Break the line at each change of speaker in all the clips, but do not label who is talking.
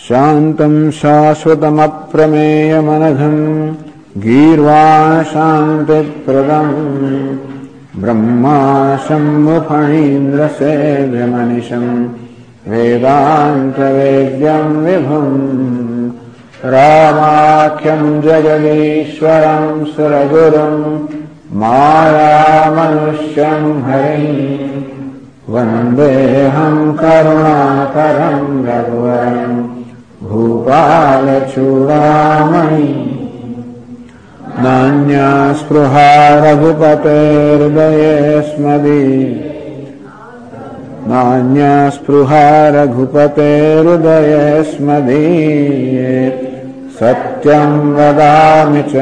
શાંતમ શાશ્વતમપ્રમેયમનઘમ ગીર્વાણ શાંતિપ્રદમ બ્રહ્મા શંભુફણીન્દ્ર સેવ્યમનિશમ વેદાંતવેદ્યમ વિભુમ રામાખ્યમ જગદીશ્વરમ સુરગુરુમ માયામનુષ્યમ હરિમ વંદેહં કરુણાકરં રઘુવરં ભૂપાલચૂડામણિ નાન્યા સ્પૃહા રઘુપતેર્હૃદયે સ્મદીયે સત્યં વદામિ ચ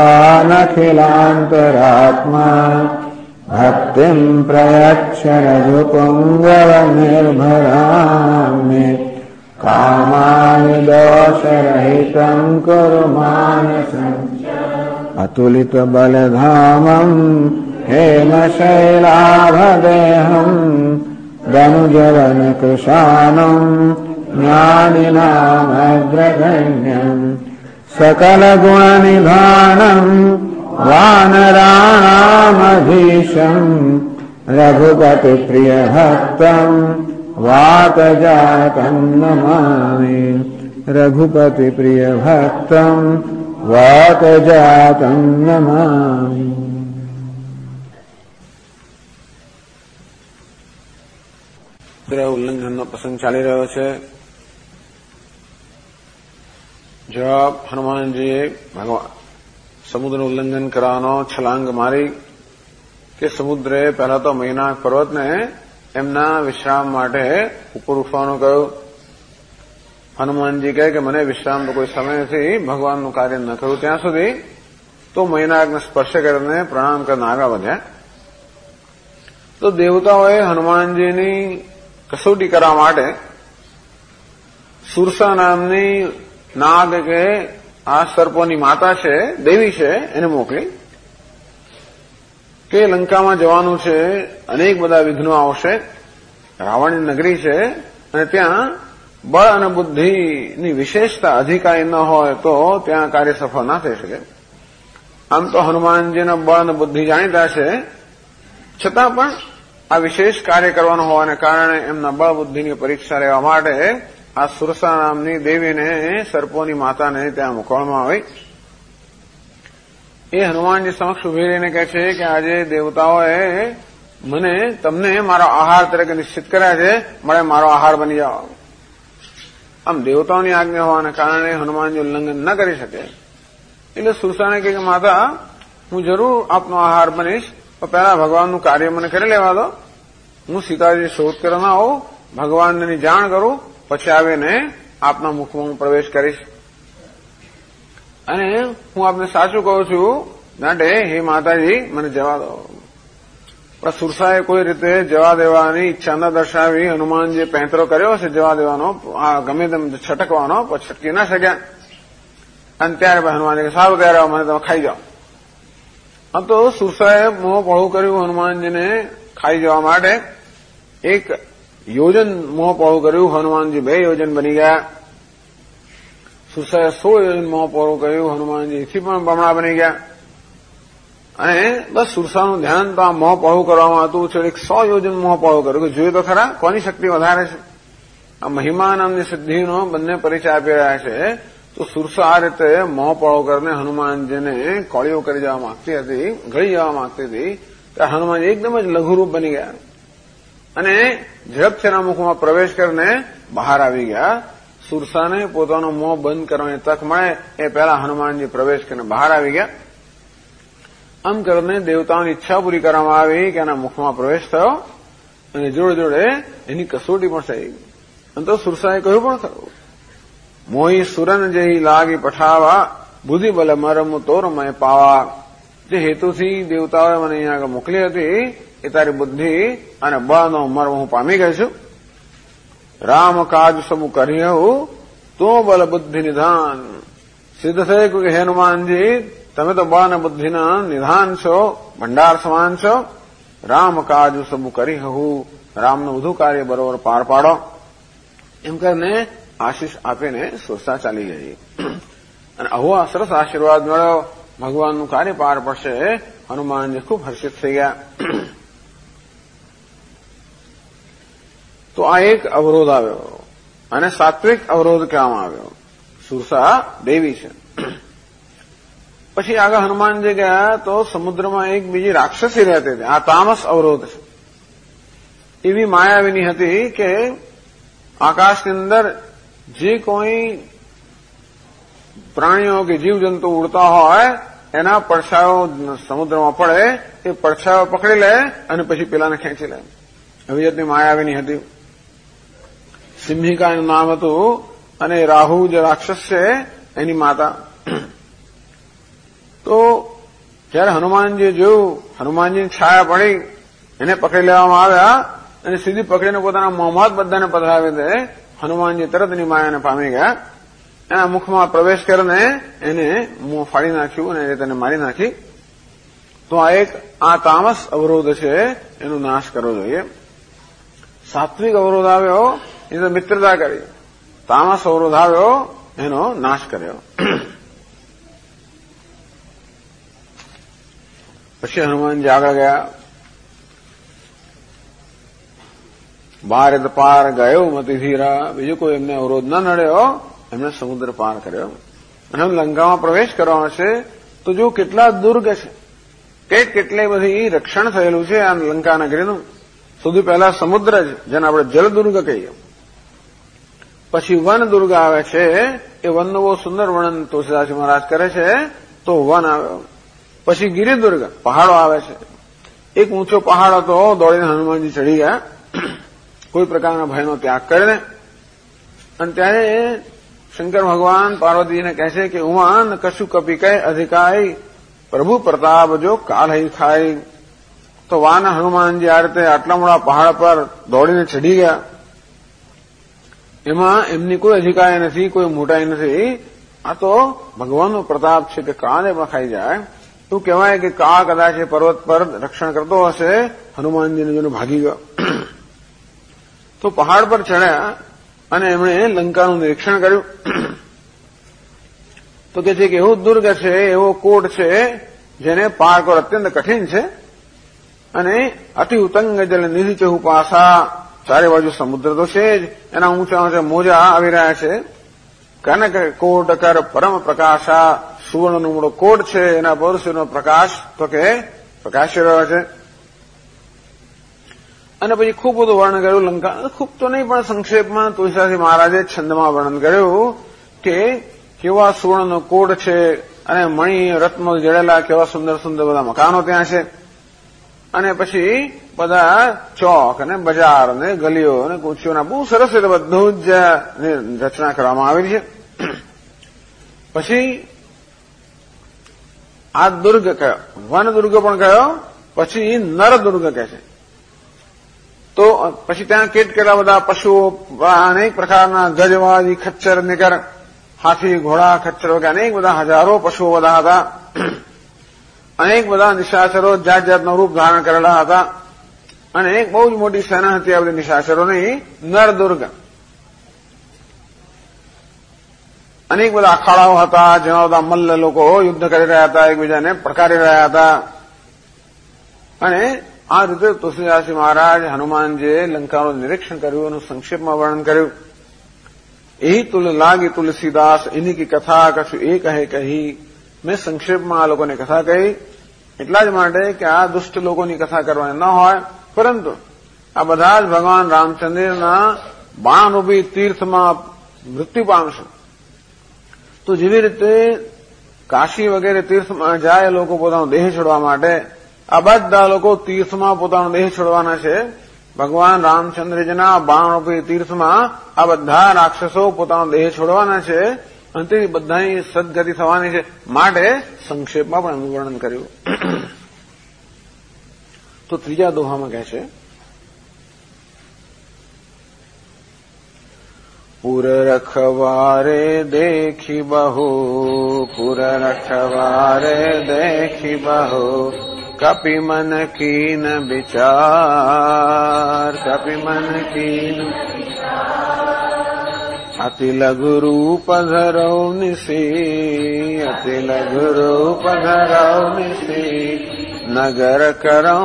ભવાનખિલાંતરાત્મા ભક્તિં પ્રયચ્છ રઘુપુંગવનિર્ભરામિ કામાનિ દોષરહિतं કુરુ માનસં અતુલિતબલધામં હેમશૈલાભદેહં દનુજવનકૃશાનં જ્ઞાનિનામગ્રગણ્યં सकलगुणनिधानं वानराणामधीशं रघुपतिप्रियभक्तं वातजातं नमामि रघुपतिप्रियभक्तं वातजातं नमामि।
ઉલ્લંઘનનો પ્રસંગ ચાલી રહ્યો છે। જવાબ હનુમાનજીએ ભગવાન સમુદ્ર ઉલ્લંઘન કરવાનો છલાંગ મારી કે સમુદ્રે પહેલા તો મૈનાક પર્વતને એમના વિશ્રામ માટે ઉપર ઉઠવાનું કહ્યું। હનુમાનજી કહે કે મને વિશ્રામ તો કોઈ સમય નથી, ભગવાનનું કાર્ય ન કર્યું ત્યાં સુધી તો મૈનાકને સ્પર્શ કરીને પ્રણામ કરીને આગળ વધ્યા। તો દેવતાઓએ હનુમાનજીની કસોટી કરવા માટે સુરસા નામની નાગ કે આ સર્પોની માતા છે, દેવી છે, એને મોકલી કે લંકામાં જવાનું છે, અનેક બધા વિઘ્નો આવશે, રાવણની નગરી છે અને ત્યાં બળ અને બુદ્ધિની વિશેષતા અધિકારી ન હોય તો ત્યાં કાર્ય સફળ ના થઈ શકે। આમ તો હનુમાનજીના બળ અને બુદ્ધિ જાણીતા છે, છતાં પણ આ વિશેષ કાર્ય કરવાનું હોવાને કારણે એમના બળ બુદ્ધિની પરીક્ષા લેવા માટે આ સુરસા નામની દેવીને, સર્પોની માતાને ત્યાં મૂકવામાં આવી। એ હનુમાનજી સમક્ષ ઉભી રહીને કહે છે કે આજે દેવતાઓએ તમને મારો આહાર તરીકે નિશ્ચિત કર્યા છે, મળે મારો આહાર બની જાઓ। આમ દેવતાઓની આજ્ઞા હોવાને કારણે હનુમાનજી ઉલ્લંઘન ન કરી શકે। એટલે સુરસાને કહે કે માતા, હું જરૂર આપનો આહાર બનીશ, પણ પહેલા ભગવાનનું કાર્ય મને કરી લેવા દો। હું સીતાજી શોધ કરવા આવું, ભગવાનની જાણ કરું, પછી આવીને આપના મુખમાં હું પ્રવેશ કરીશ। અને હું આપને સાચું કહું છું માટે હે માતાજી મને જવા દો। પણ સુરસાએ કોઈ રીતે જવા દેવાની ઈચ્છા ન દર્શાવી હનુમાન જે પેંતરો કર્યો છે જવા દેવાનો, ગમે તેમ છટકવાનો, પણ છટકી ના શક્યા। અને ત્યારે હનુમાનજી સારું ત્યારે મને તમે ખાઈ જાઓ। આમ તો સુરસાએ મોં પહોળું કર્યું હનુમાનજીને ખાઈ જવા માટે। એક યોજન મોં પહોળું કર્યું, હનુમાનજી 2 યોજન બની ગયા। સુરસાએ 16 યોજન મોં પહોળું કર્યું, હનુમાનજી એથી પણ બમણા બની ગયા। અને બસ સુરસાનું ધ્યાન તો આ મોં પહોળું કરવામાં હતું, છે 100 યોજન મોં પહોળું કર્યું કે જોઈએ તો ખરા કોની શક્તિ વધારે છે। આ મહિમા નામની સિદ્ધિનો બંને પરિચય આપી રહ્યા છે। તો સુરસા આ રીતે મોં પહોળું કરીને હનુમાનજીને કોળીઓ કરી જવા માંગતી હતી, ગળી જવા માંગતી હતી, ત્યારે હનુમાનજી એકદમ જ લઘુરૂપ બની ગયા અને ઝડપથી એના મુખમાં પ્રવેશ કરીને બહાર આવી ગયા। સુરસાને પોતાનું મોં બંધ કરવાની તક મળે એ પહેલા હનુમાનજી પ્રવેશ કરીને બહાર આવી ગયા। આમ કરીને દેવતાઓની ઈચ્છા પૂરી કરવામાં આવી કે એના મુખમાં પ્રવેશ થયો અને જોડે જોડે એની કસોટી પણ થઈ। અને તો સુરસાએ કહ્યું પણ ખરું, મોહી સુરન જેહી લાગી પઠાવા, બુદ્ધિ બલ મરમ તોર મેં પાવા। જે હેતુથી દેવતાઓએ મને અહીંયા આગળ મોકલી હતી એ તારી બુદ્ધિ અને બળનો મર્મ હું પામી ગઈ છું। રામ કાજ સમુ કર્યું તો બલ બુદ્ધિ નિધાન। સિદ્ધ થયું કે હે હનુમાનજી તમે તો બળ અને બુદ્ધિના નિધાન છો, ભંડાર સમાન છો। રામ કાજ સમુ કરી હું, રામનું બધું કાર્ય બરોબર પાર પાડો। એમ કરીને આશીષ આપીને સુરસા ચાલી ગઈ. અને આવો સરસ આશીર્વાદ મળ્યો, ભગવાનનું કાર્ય પાર પડશે. હનુમાનજી ખૂબ હર્ષિત થઈ ગયા. તો આ એક અવરોધ આવ્યો, અને સાત્વિક અવરોધ કહેવામાં આવ્યો. સુરસા દેવી છે. પછી આગળ હનુમાનજી ગયા તો સમુદ્રમાં એક બીજી રાક્ષસી રહેતી હતી. આ તામસ અવરોધ છે. એવી માયાવીની હતી કે આકાશની અંદર જે કોઈ પ્રાણીઓ કે જીવજંતુ ઉડતા હોય એના પડછાયો સમુદ્રમાં પડે, એ પડછાયો પકડી લે અને પછી પેલાને ખેંચી લે. આવી જાતની માયાવીની હતી. સિંહિકા એનું નામ હતું, અને રાહુ જે રાક્ષસ છે એની માતા. તો જયારે હનુમાનજી જોયું, હનુમાનજીની છાયા પડી, એને પકડી લેવામાં આવ્યા અને સીધી પકડીને પોતાના મોંમાં જ બધાને પધરાવી દે. હનુમાનજી તરત એની માયાને પામી ગયા. એના મુખમાં પ્રવેશ કરીને એને મોં ફાડી નાખ્યું અને તેને મારી નાખી. તો આ તામસ અવરોધ છે, એનો નાશ કરવો જોઈએ. સાત્વિક અવરોધ આવ્યો એની તો મિત્રતા કરી. તામસ અવરોધ આવ્યો એનો નાશ કર્યો. પછી હનુમાનજી આગળ ગયા. બારદ પાર ગયો મતિ ધીરા. બીજો કોઈ એમને અવરોધ ન નડ્યો, એમને સમુદ્ર પાર કર્યો. અને લંકામાં પ્રવેશ કરવાનો છે તો જો કેટલા દુર્ગ છે, કેટલી બધી રક્ષણ થયેલું છે આ લંકા નગરીનું. સૌથી પહેલા સમુદ્ર જ, જેને આપણે જલદુર્ગ કહીએ. પછી વન દુર્ગ આવે છે. એ વનનું બહુ સુંદર વર્ણન તુલસીદાસજી મહારાજ કરે છે. તો વન આવ્યો. પછી ગિરિદુર્ગ, પહાડો આવે છે. એક ઊંચો પહાડ હતો, દોડીને હનુમાનજી ચડી ગયા કોઈ પ્રકારના ભયનો ત્યાગ કરીને. અને ત્યારે શંકર ભગવાન પાર્વતીજીને કહે છે કે ઉમાન કશું કપી કહે અધિકાય પ્રભુ પ્રતાપ જો કાલ હઈ ખાય. તો વાન હનુમાનજી આ રીતે આટલા મોટા પહાડ પર દોડીને ચડી ગયા. એમાં એમની કોઈ અધિકાય નથી, કોઈ મોટાઈ નથી. આ તો ભગવાનનો પ્રતાપ છે કે કાળને પણ ખાઈ જાય. એવું કહેવાય કે કાળ કદાચ એ પર્વત પર રક્ષણ કરતો હશે, હનુમાનજીને જોઈને ભાગી ગયો. તો પહાડ પર ચડ્યા અને એમણે લંકાનું નિરીક્ષણ કર્યું. તો કે છે કે એવું દુર્ગ છે, એવો કોટ છે જેને પાર કરવો અત્યંત કઠિન છે. અને અતિ ઉતંગ જલ નિધિ ચહુ પાસા. ચારે બાજુ સમુદ્ર તો છે જ, એના ઊંચા ઊંચા મોજા આવી રહ્યા છે. કનક કોટ કર પરમ પ્રકાશા. સુવર્ણનો મોટો કોટ છે, એના પર સૂર્યનો પ્રકાશ તો કે પ્રકાશી રહ્યો છે. અને પછી ખૂબ બધું વર્ણન કર્યું લંકા. ખૂબ તો નહીં પણ સંક્ષેપમાં તુલસીદાસજી મહારાજે છંદમાં વર્ણન કર્યું કે કેવા સુવર્ણનો કોટ છે, અને મણી રત્નો જડેલા કેવા સુંદર સુંદર બધા મકાનો ત્યાં છે. અને પછી બધા ચોક અને બજાર અને ગલીઓ અને કુચીઓના બહુ સરસ રીતે બધું જ રચના કરવામાં આવી છે. પછી આ દુર્ગ કયો, વન દુર્ગ પણ કયો. પછી નર દુર્ગ કહે છે. તો પછી ત્યાં કેટલા બધા પશુઓ, અનેક પ્રકારના ગજવાજી, ખચ્ચર, નિકર, હાથી, ઘોડા, ખચ્ચર વગેરે અનેક બધા હજારો પશુઓ બધા હતા. અનેક બધા નિશાચરો જાત જાતનું રૂપ ધારણ કરેલા હતા. અને એક બહુ જ મોટી સેના હતી આ બધી નિશાચરોની. નરદુર્ગ અનેક બધા અખાડાઓ હતા, જેમાં બધા મલ્લ લોકો યુદ્ધ કરી રહ્યા હતા, એકબીજાને પડકારી રહ્યા હતા. અને આ રીતે તુલસીદાસજી મહારાજ હનુમાનજીએ લંકાનું નિરીક્ષણ કર્યું, એનું સંક્ષેપમાં વર્ણન કર્યું. એ તુલ લાગી તુલસીદાસ એની કી કથા કશું એ કહે કહી. મેં સંક્ષેપમાં આ લોકોની કથા કહી એટલા જ માટે કે આ દુષ્ટ લોકોની કથા કરવાની ન હોય, પરંતુ આ બધા જ ભગવાન રામચંદ્રના બાણરૂપી તીર્થમાં મૃત્યુ પામશે. તો જેવી રીતે કાશી વગેરે તીર્થમાં જાય લોકો પોતાનો દેહ છોડવા માટે, આ બધા લોકો તીર્થમાં પોતાનો દેહ છોડવાના છે. ભગવાન રામચંદ્રજીના બાણરૂપી તીર્થમાં આ બધા રાક્ષસો પોતાનો દેહ છોડવાના છે. અને તે બધાની સદગતિ થવાની છે. માટે સંક્ષેપમાં પણ એનું વર્ણન કર્યું. તો ત્રીજા દોહામાં કહે છે, પુર રખવારે દેખી બહુ, પુર રખવારે દેખી બહુ, કપિ મન કીન વિચાર, કપિ મન કીન अति लघु रूप धरौ निसी, अति लघु रूप धरौ निसी, नगर करऊं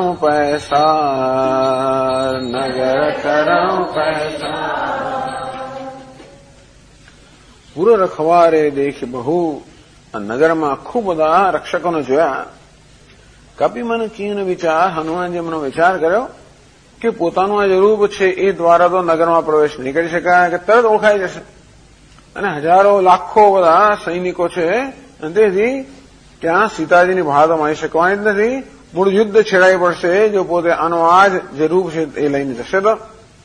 पैसार, नगर करऊं पैसार। પૂરો રખવારે દેખ બહુ, નગરમાં ખૂબ બધા રક્ષકોને જોયા. કપિ મન કીન વિચાર, હનુમાનજી મનો વિચાર કર્યો કે પોતાનું આ જે રૂપ છે એ દ્વારા તો નગરમાં પ્રવેશ નહીં કરી શકાય, કે તરત ઓળખાઈ જશે, અને હજારો લાખો બધા સૈનિકો છે, અને તેથી ત્યાં સીતાજીની ભાળ તો મારી શકવાની જ નથી. મૂળ યુદ્ધ છેડાઈ પડશે જો પોતે આનો આ જે રૂપ છે એ લઈને જશે તો.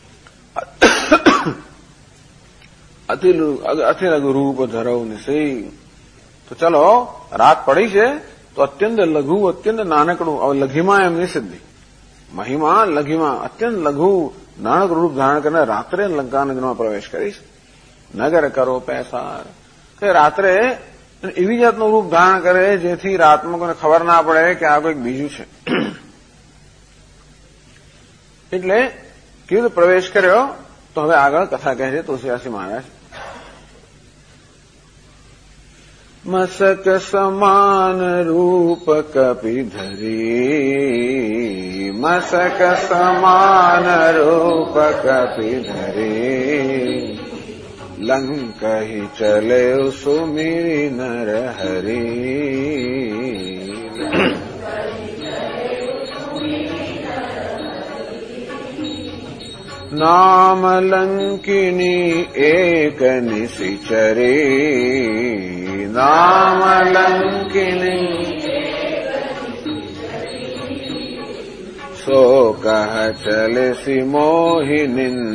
અતિ લઘુ રૂપ ધરવ નિસી. તો ચલો રાત પડી છે તો અત્યંત લઘુ, અત્યંત નાનકડું, લઘીમાં એમની સિદ્ધિ, મહિમા લઘીમાં, અત્યંત લઘુ નાનકડું રૂપ ધારણ કરીને રાત્રે લંકા નગરમાં પ્રવેશ કરીશ. નગર કરો પૈસાર, કે રાત્રે એવી જાતનું રૂપ ધારણ કરે જેથી રાતમાં કોઈને ખબર ના પડે કે આ કોઈક બીજું છે. એટલે કેવી રીતે પ્રવેશ કર્યો તો હવે આગળ કથા કહે છે તુલસીદાસજી મહારાજ. મસક સમાન રૂપ કપી ધરી, મસક સમાન રૂપ કપી ધરી, લંકહી ચલે સુમિરી નર હરી. નામ લંકિની એક નિશિચરી, નામ લંકિની સો કહ ચલે સી મોહી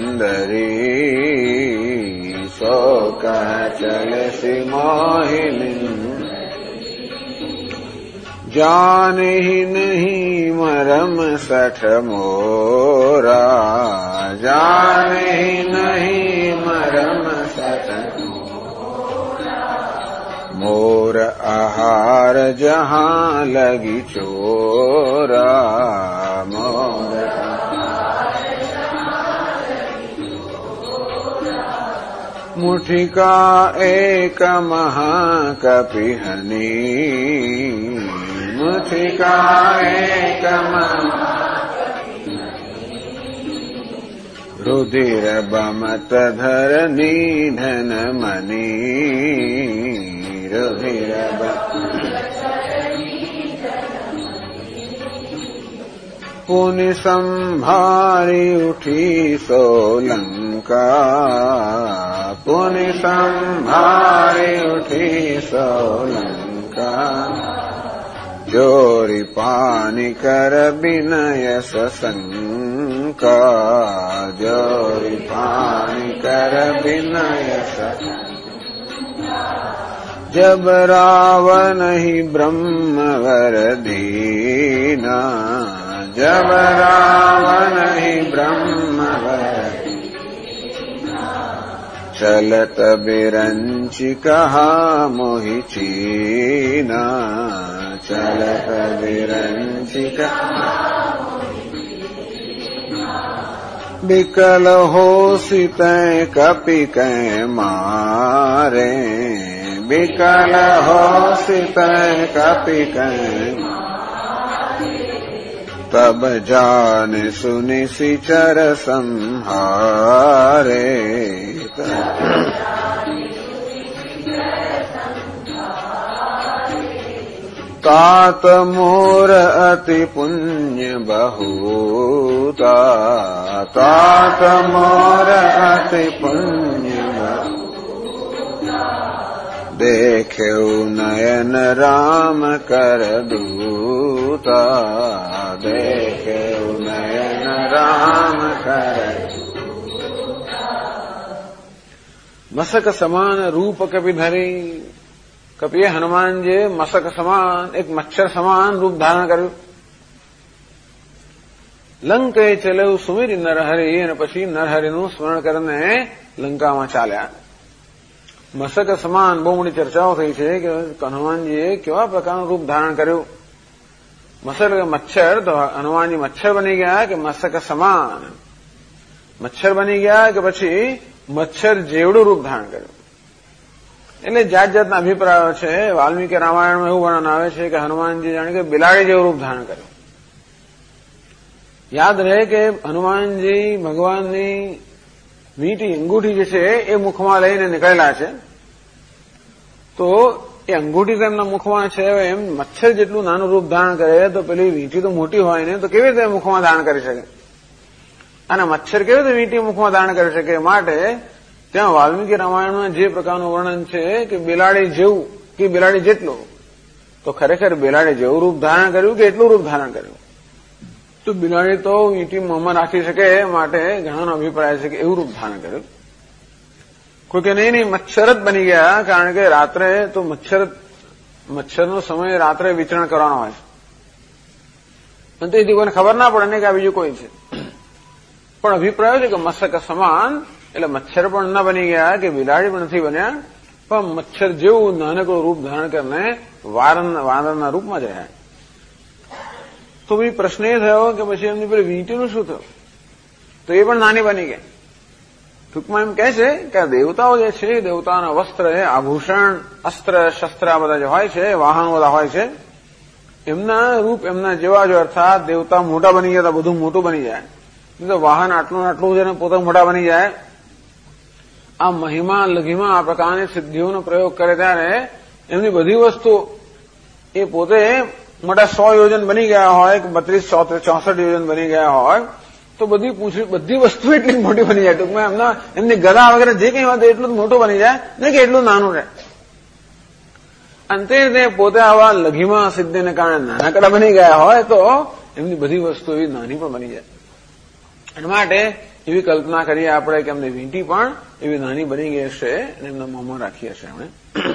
નિંદરી, સો કહ ચલે સી મોહી નિંદરી. જાનહી નહીં મરમ સઠ મોરા, જાનહી નહીં મરમ સઠ મોર આહાર જહાં લગી ચોરા, મોર મુઠિકા એક મહાકપિહની, મુઠિકા એક રુધિર બમત ધર નિધન મની, રુધિર પુનિ સંભારી ઉઠી સોલંકા, પુનિ સંભારી ઉઠી સોલંકા. જોરી પાની કર વિનય સશંકા, જોરી પાની કર વિનય જબ રાવન હિ બ્રહ્મવર દીના, જબ રાવન હિ બ્રહ્મવર ચલત બિરંચી કહા મોહિ ચીના, ચલત બિરંચી કહા બિકલ હોસી તૈ કપિ કૈ મારે, બિકલ હોસી તૈ કપિ કૈ તબ જાન સુનિ સિચર સંહારે. तात मोर अति पुण्य बहुता, तात मोर अति पुण्य देख्यौ नयन राम कर दूता, देख्यौ नयन राम कर. મસક સમાન રૂપ કપિ ધરી, કપિએ હનુમાનજીએ મસક સમાન, એક મચ્છર સમાન રૂપ ધારણ કર્યું. લંકે ચલ્યું સુમિરી નરહરી, અને પછી નરહરિનું સ્મરણ કરીને લંકામાં ચાલ્યા. મસક સમાન બહુ મોટી ચર્ચાઓ થઈ છે કે હનુમાનજીએ કેવા પ્રકારનું રૂપ ધારણ કર્યું. મસક મચ્છર, તો હનુમાનજી મચ્છર બની ગયા કે મસક સમાન મચ્છર બની ગયા, કે પછી મચ્છર જેવડું રૂપ ધારણ કર્યું. એટલે જાત જાતના અભિપ્રાયો છે. વાલ્મીકી રામાયણમાં એવું વર્ણન આવે છે કે હનુમાનજી જાણે કે બિલાડી જેવું રૂપ ધારણ કર્યું. યાદ રહે કે હનુમાનજી ભગવાનની મીઠી અંગૂઠી જે છે એ મુખમાં લઈને નીકળેલા છે. તો એ અંગૂઠી તેમના મુખમાં છે, એમ મચ્છર જેટલું નાનું રૂપ ધારણ કરે તો પેલી વીંટી તો મોટી હોય ને, તો કેવી રીતે મુખમાં ધારણ કરી શકે? અને મચ્છર કેવી રીતે વીંટી મુખમાં ધારણ કરી શકે? માટે ત્યાં વાલ્મીકી રામાયણમાં જે પ્રકારનું વર્ણન છે કે બિલાડી જેવું કે બિલાડી જેટલું, તો ખરેખર બિલાડી જેવું રૂપ ધારણ કર્યું કે એટલું રૂપ ધારણ કર્યું? તો બિલાડી તો વીંટી મોંમાં રાખી શકે, માટે ઘણાનો અભિપ્રાય છે કે એવું રૂપ ધારણ કર્યું. કોઈ કે નહીં મચ્છર જ બની ગયા, કારણ કે રાત્રે તો મચ્છરનો સમય રાત્રે વિચરણ કરવાનો હોય છે, અને તેથી કોઈને ખબર ના પડે ને કે આ બીજું કોઈ છે. પણ અભિપ્રાય છે કે મસ્તક સમાન, એટલે મચ્છર પણ ન બની ગયા કે બિલાડી પણ નથી બન્યા, પણ મચ્છર જેવું નાનકડું રૂપ ધારણ કરીને વાનરના રૂપમાં જ રહ્યા. તો ભાઈ પ્રશ્ન એ થયો કે પછી એમની પેલી વીંટીનું શું થયું? તો એ પણ નાની બની ગઈ. ટૂંકમાં એમ કહે છે કે આ દેવતાઓ જે છે, દેવતાઓના વસ્ત્ર, આભૂષણ, અસ્ત્ર શસ્ત્ર આ બધા જે હોય છે, વાહનો બધા હોય છે, એમના રૂપ એમના જેવા જો, અર્થાત દેવતા મોટા બની ગયા તો બધું મોટું બની જાય. તો વાહન આટલું છે ને પોતે મોટા બની જાય. આ મહિમા લઘિમા આ પ્રકારની સિદ્ધિઓનો પ્રયોગ કરે ત્યારે એમની બધી વસ્તુ એ પોતે મોટા 100 યોજન બની ગયા હોય કે 32, 64 યોજન બની ગયા હોય, તો બધી વસ્તુ એટલી મોટી બની જાય. ટૂંકમાં એમની ગદા વગેરે જે કંઈ હોય એટલું મોટું બની જાય ને કે એટલું નાનું રહે. અંતે તે પોતે આવા લઘિમા સિદ્ધિને કારણે નાનકડા બની ગયા હોય તો એમની બધી વસ્તુ એવી નાની પણ બની જાય. એના માટે એવી કલ્પના કરીએ આપણે કે એમની વીંટી પણ એવી નાની બની ગઈ હશે અને એમના મોંમાં રાખી હશે એમણે.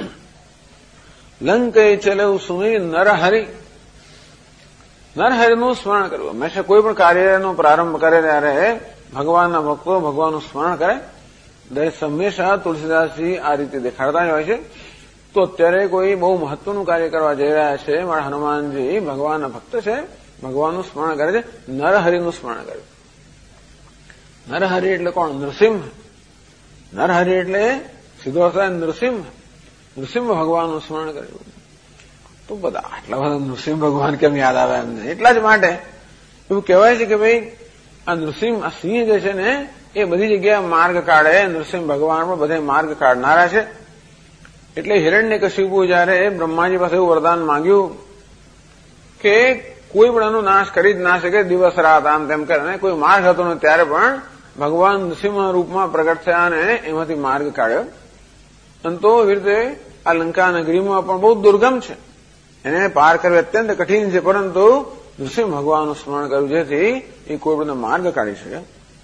લંકે ચલેવું સુમી નરહરિ, નરહરિનું સ્મરણ કરવું. હંમેશા કોઈ પણ કાર્યનો પ્રારંભ કરે ત્યારે ભગવાનના ભક્તો ભગવાનનું સ્મરણ કરે. દરેક હંમેશા તુલસીદાસજી આ રીતે દેખાડતા જ હોય છે. તો અત્યારે કોઈ બહુ મહત્વનું કાર્ય કરવા જઈ રહ્યા છે, મારા હનુમાનજી ભગવાનના ભક્ત છે, ભગવાનનું સ્મરણ કરે છે, નરહરિનું સ્મરણ કરે. નરહરિ એટલે કોણ? નૃસિંહ. નરહરિ એટલે સીધો અર્થ નૃસિંહ. નૃસિંહ ભગવાનનું સ્મરણ કર્યું. તો બધા આટલા બધા નૃસિંહ ભગવાન કેમ યાદ આવે એમને? એટલા જ માટે એવું કહેવાય છે કે ભાઈ આ નૃસિંહ, આ સિંહ જે છે ને એ બધી જગ્યાએ માર્ગ કાઢે. નૃસિંહ ભગવાન પણ બધે માર્ગ કાઢનારા છે. એટલે હિરણ્યકશિપુ જયારે બ્રહ્માજી પાસે એવું વરદાન માંગ્યું કે કોઈ પણ એનો નાશ કરી જ ના શકે, દિવસ રાત આમ તેમ કરે, કોઈ માર્ગ હતો ને, ત્યારે પણ ભગવાન નૃસિંહ રૂપમાં પ્રગટ થયા અને એમાંથી માર્ગ કાઢ્યો. અને તો એવી રીતે આ લંકા નગરીમાં પણ બહુ દુર્ગમ છે, એને પાર કરવી અત્યંત કઠિન છે, પરંતુ નૃસિંહ ભગવાનનું સ્મરણ કર્યું જેથી એ કોઈ પણ માર્ગ કાઢી શકે.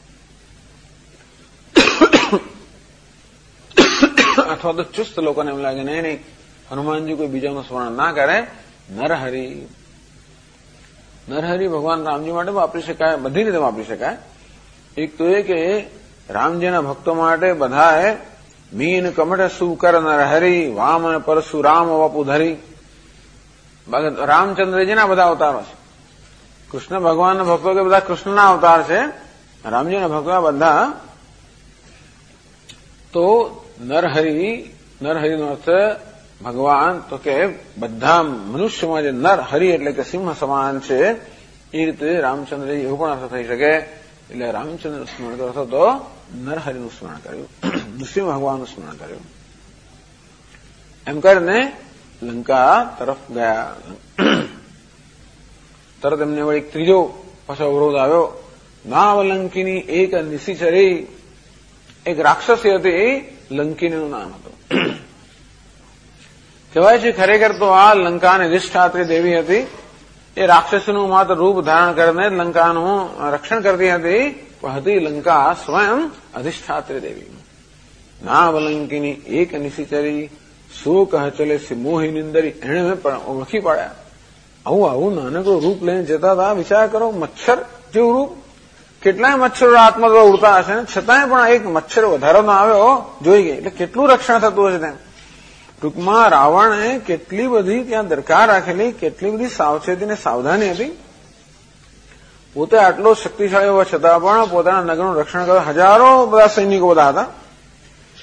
અથવા તો ચુસ્ત લોકોને એમ લાગે નહીં હનુમાનજી કોઈ બીજાનું સ્મરણ ના કરે. નરહરિ, નરહરિ ભગવાન રામજી માટે વાપરી શકાય, બધી રીતે વાપરી શકાય. એક તો એ કે રામજીના ભક્તો માટે બધાએ મીન કમઠ સુકર નરહરિ, વામન પરશુરામ વપુધરી. રામચંદ્રજીના બધા અવતારો છે. કૃષ્ણ ભગવાનના ભક્તો કે બધા કૃષ્ણના અવતાર છે. રામજીના ભક્તો બધા. તો નરહરિનો અર્થ ભગવાન, તો કે બધા મનુષ્યમાં જે નરહરિ એટલે કે સિંહ સમાન છે, એ રીતે રામચંદ્રજી એવું પણ અર્થ થઈ શકે. એટલે રામચંદ્ર સ્મરણ કર્યો હતો તો નરહરિનું સ્મરણ કર્યું, નૃસિંહ ભગવાનનું સ્મરણ કર્યું. એમ કરીને લંકા તરફ ગયા. તરત એમને વળી ત્રીજો પાછો અવરોધ આવ્યો. નાવલંકીની એક નિશિચરી, એક રાક્ષસી હતી, લંકીનીનું નામ હતું. કહેવાય છે ખરેખર તો આ લંકાની અધિષ્ઠાત્રી દેવી હતી. એ રાક્ષસીનું માત્ર રૂપ ધારણ કરીને લંકાનું રક્ષણ કરતી હતી, પણ હતી લંકા સ્વયં અધિષ્ઠાત્રી દેવી. નાવલંકીની એક નિશિચરી, શોક ચલે મોહી નિંદરી. એને ઓળખી પાડ્યા. આવું નાનકડું રૂપ લઈને જતા હતા. વિચાર કરો, મચ્છર જેવું રૂપ. કેટલાય મચ્છરો આત્મા દ્વારા ઉડતા હશે, છતાંય પણ એક મચ્છર વધારાનો આવ્યો જોઈ ગઈ. એટલે કેટલું રક્ષણ થતું હશે તેમ. ટૂંકમાં રાવણે કેટલી બધી ત્યાં દરકાર રાખેલી, કેટલી બધી સાવચેતી અને સાવધાની હતી. પોતે આટલો શક્તિશાળી હોવા છતાં પણ પોતાના નગરનું રક્ષણ કરવા હજારો બધા સૈનિકો બધા હતા.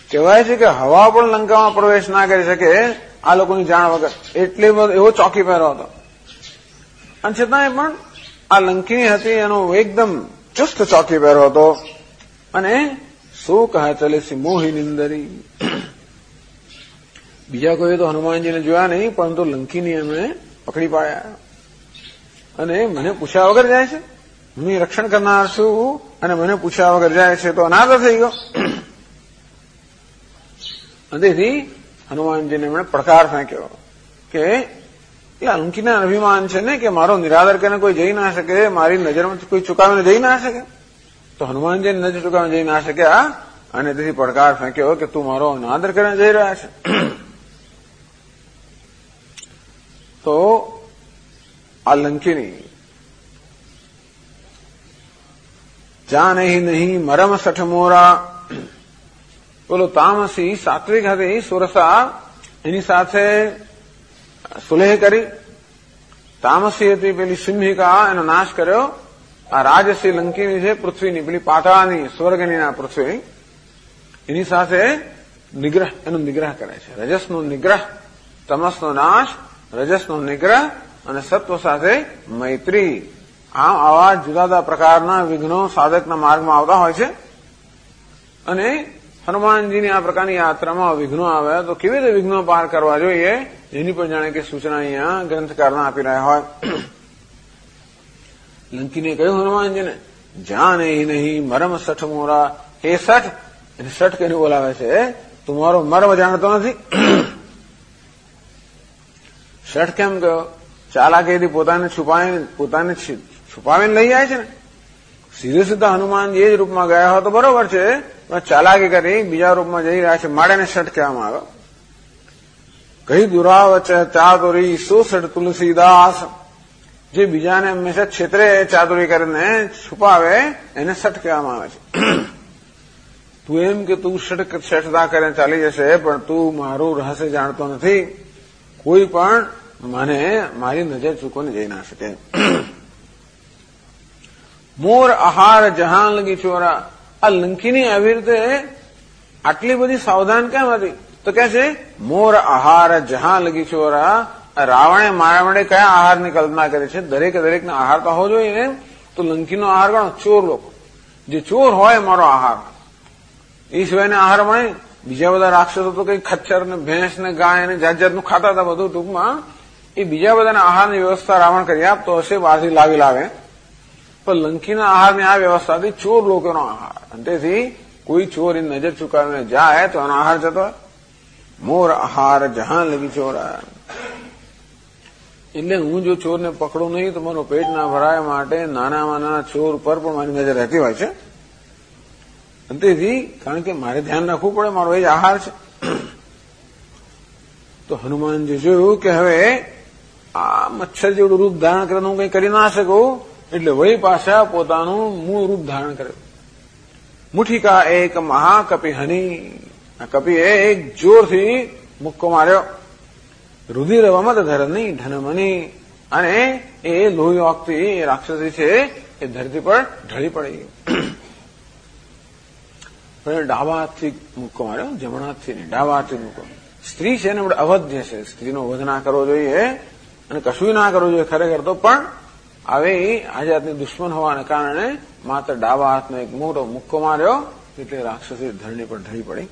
કહેવાય છે કે હવા પણ લંકામાં પ્રવેશ ના કરી શકે આ લોકોની જાણ વગર, એટલે એવો ચોકી પહેરો હતો. અને છતાંય પણ આ લંકીની હતી એનો એકદમ ચુસ્ત ચોકી પહેરો હતો. અને શું કહે ચલે સી મોહી નિંદરી. બીજા કોઈ તો હનુમાનજીને જોયા નહીં, પરંતુ લંકીની એમણે પકડી પાડ્યા. અને મને પૂછ્યા વગર જાય છે, હું રક્ષણ કરનાર છું અને મને પૂછ્યા વગર જાય છે તો અનાદર થઈ ગયો. તેથી હનુમાનજીને એમણે પડકાર ફેંક્યો કે એ લંકીના અભિમાન છે ને કે મારો નિરાદર કરીને કોઈ જઈ ના શકે, મારી નજરમાંથી કોઈ ચુકાવીને જઈ ના શકે. તો હનુમાનજીની નજર ચુકાવીને જઈ ના શક્યા અને તેથી પડકાર ફેંક્યો કે તું મારો અનાદર કરીને જઈ રહ્યા છે. તો આ લંકીની જા નહીં મરમ સઠ મોરા, બોલો તામસી સાત્વિક હતી સુરસા, એની સાથે સુલેહ કરી. તામસી હતી પેલી સિંહિકા, એનો નાશ કર્યો. આ રાજસી લંકીની છે પૃથ્વીની, પેલી પાતાળની સ્વર્ગની ના પૃથ્વી, એની સાથે નિગ્રહ, એનો નિગ્રહ કરે છે. રજસનો નિગ્રહ, તમસનો નાશ, રજસનો નિગ્રહ અને સત્વ સાથે મૈત્રી. આમ આવા જુદા જુદા પ્રકારના વિઘ્નો સાધકના માર્ગમાં આવતા હોય છે. અને હનુમાનજીની આ પ્રકારની યાત્રામાં વિઘ્નો આવે તો કેવી રીતે વિઘ્નો પાર કરવા જોઈએ એની પણ જાણે કે સૂચના અહીંયા ગ્રંથકારના આપી રહ્યા હોય. લંકીને કહ્યું હનુમાનજીને, જાન નહીં મરમ સઠ મોરા. હે સઠ, એને સઠ કરીને બોલાવે છે, તું મારો મર્મ જાણતો નથી. સઠ કેમ કહ્યો? ચાલાકીથી પોતાને છુપાવીને લઈ જાય છે ને. સીધે સીધા હનુમાનજી એ જ રૂપમાં ગયા હોય તો બરોબર છે, પણ ચાલાકી કરી બીજા રૂપમાં જઈ રહ્યા છે, માળેને સઠ કહેવામાં આવ્યો. કઈ દુરાવચ ચાતુરી સુસઠ તુલસીદાસ. જે બીજાને હંમેશા ક્ષેત્રે ચાતુરી કરીને છુપાવે એને સઠ કહેવામાં આવે છે. તું એમ કે તું સઠતા કરીને ચાલી જશે, પણ તું મારું રહસ્ય જાણતો નથી. કોઈ પણ મને મારી નજર ચૂકવીને જઈ ના શકે. મોર આહાર જહાન લગી ચોરા. આ લંકીની આવી રીતે આટલી બધી સાવધાન કેમ હતી? તો કે છે મોર આહાર જહાં લગી ચોરા. રાવણે મારા માટે કયા આહારની કલ્પના કરી છે? દરેકે દરેકનો આહાર તો હોવો જોઈએ ને. તો લંકીનો આહાર ગણો, ચોર લોકો. જે ચોર હોય મારો આહાર. એ સિવાયને આહાર મળે. બીજા બધા રાક્ષસો તો કઈ ખચ્ચર ને ભેંસ ને ગાય ને જાત જાતનું ખાતા હતા બધું. ટૂંકમાં એ બીજા બધાના આહારની વ્યવસ્થા રાવણ કરી આપતો હશે, બહારથી લાવે. પણ લંકીના આહારની આ વ્યવસ્થાથી ચોર લોકોનો આહાર. તેથી કોઈ ચોર એની નજર ચુકાવીને જાય તો એનો આહાર જતો હોય. મોર આહાર જહાં લગી ચોરા. એટલે હું જો ચોરને પકડું નહીં તો મારું પેટ ના ભરાય માટે નાનામાં નાના ચોર પર પણ મારી નજર રહેતી હોય છે. તેથી કારણ કે મારે ધ્યાન રાખવું પડે, મારો એ જ આહાર છે. તો હનુમાનજી જોયું કે હવે આ મચ્છર જેવડું રૂપ ધારણ કરીને હું કંઈ કરી ના શકું, એટલે વળી પાછા પોતાનું મૂળ રૂપ ધારણ કર્યું. મુઠિકા એક મહાકપિ હની. આ કપિએ એક જોરથી મુક્કો માર્યો. રુધિર વમત ધરની ધનમની. અને એ લોહી ઓગતી એ રાક્ષસી છે એ ધરતી પર ઢળી પડી. ડાબા હાથથી મુક્કો માર્યો, જમણા હાથથી નહીં, ડાબા હાથથી મુક્કો. સ્ત્રી છે ને આપણે અવધ્ય છે, સ્ત્રીનો વધ ના કરવો જોઈએ અને કશું ના કરવું જોઈએ ખરેખર તો. પણ આવી આ જાતની દુશ્મન હોવાને કારણે માત્ર ડાબા હાથનો એક મોટો મુક્કો માર્યો, એટલે રાક્ષસી ધરણી પર ઢળી પડી.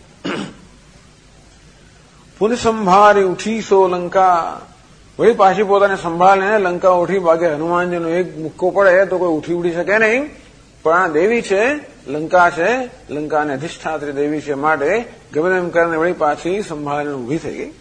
પુનઃ સંભાળી ઉઠી સો લંકા. વળી પાછી પોતાને સંભાળીને લંકા ઉઠી. બાકી હનુમાનજીનો એક મુક્કો પડે તો કોઈ ઉઠી ઉડી શકે નહીં. પણ આ દેવી છે, લંકા છે, લંકાને અધિષ્ઠાત્રી દેવી છે, માટે ગમે એમ કરીને વળી પાછી સંભાળીને ઉભી થઈ ગઈ.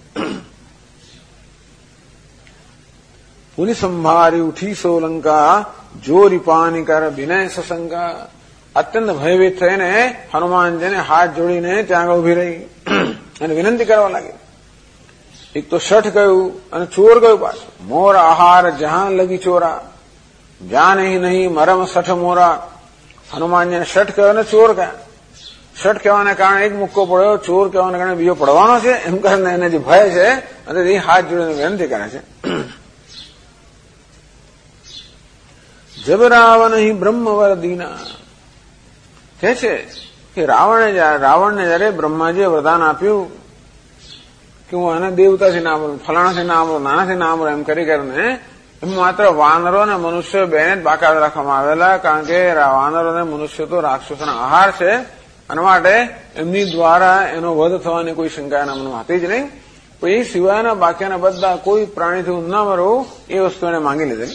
પુનિ સંભાળી ઉઠી સો લંકા. જોરી પાની કર વિનય સસંગા. અત્યંત ભયભીત થઈને હનુમાનજીને હાથ જોડીને ત્યાં આગળ ઉભી રહી અને વિનંતી કરવા લાગી. એક તો શઠ ગયું અને ચોર ગયું પાછું. મોર આહાર જહાં લગી ચોરા. જાન નહીં મરમ સઠ મોરા. હનુમાનજીને શઠ કહ્યો અને ચોર કહ્યા. શઠ કહેવાને કારણે એક મુક્કો પડ્યો, ચોર કહેવાને કારણે બીજો પડવાનો છે, એમ કરીને એને જે ભય છે અને એ હાથ જોડીને વિનંતી કરે છે. જબરાવ નહીં બ્રહ્મવર દીના. કે છે કે રાવણને જયારે બ્રહ્માજીએ વરદાન આપ્યું કે હું આને દેવતાથી ના બોલું, ફલાણાથી ના બોલું, નાનાથી ના બોલું એમ કરીને એમ માત્ર વાનરો અને મનુષ્યો બેને જ બાકાત રાખવામાં આવેલા, કારણ કે વાનરો અને મનુષ્યો તો રાક્ષસોના આહાર છે અને માટે એમની દ્વારા એનો વધ થવાની કોઈ શંકા એના મનમાં હતી જ નહીં. પણ એ સિવાયના બાકીના બધા કોઈ પ્રાણીથી હું ના મરું એ વસ્તુ એને માંગી લીધેલી.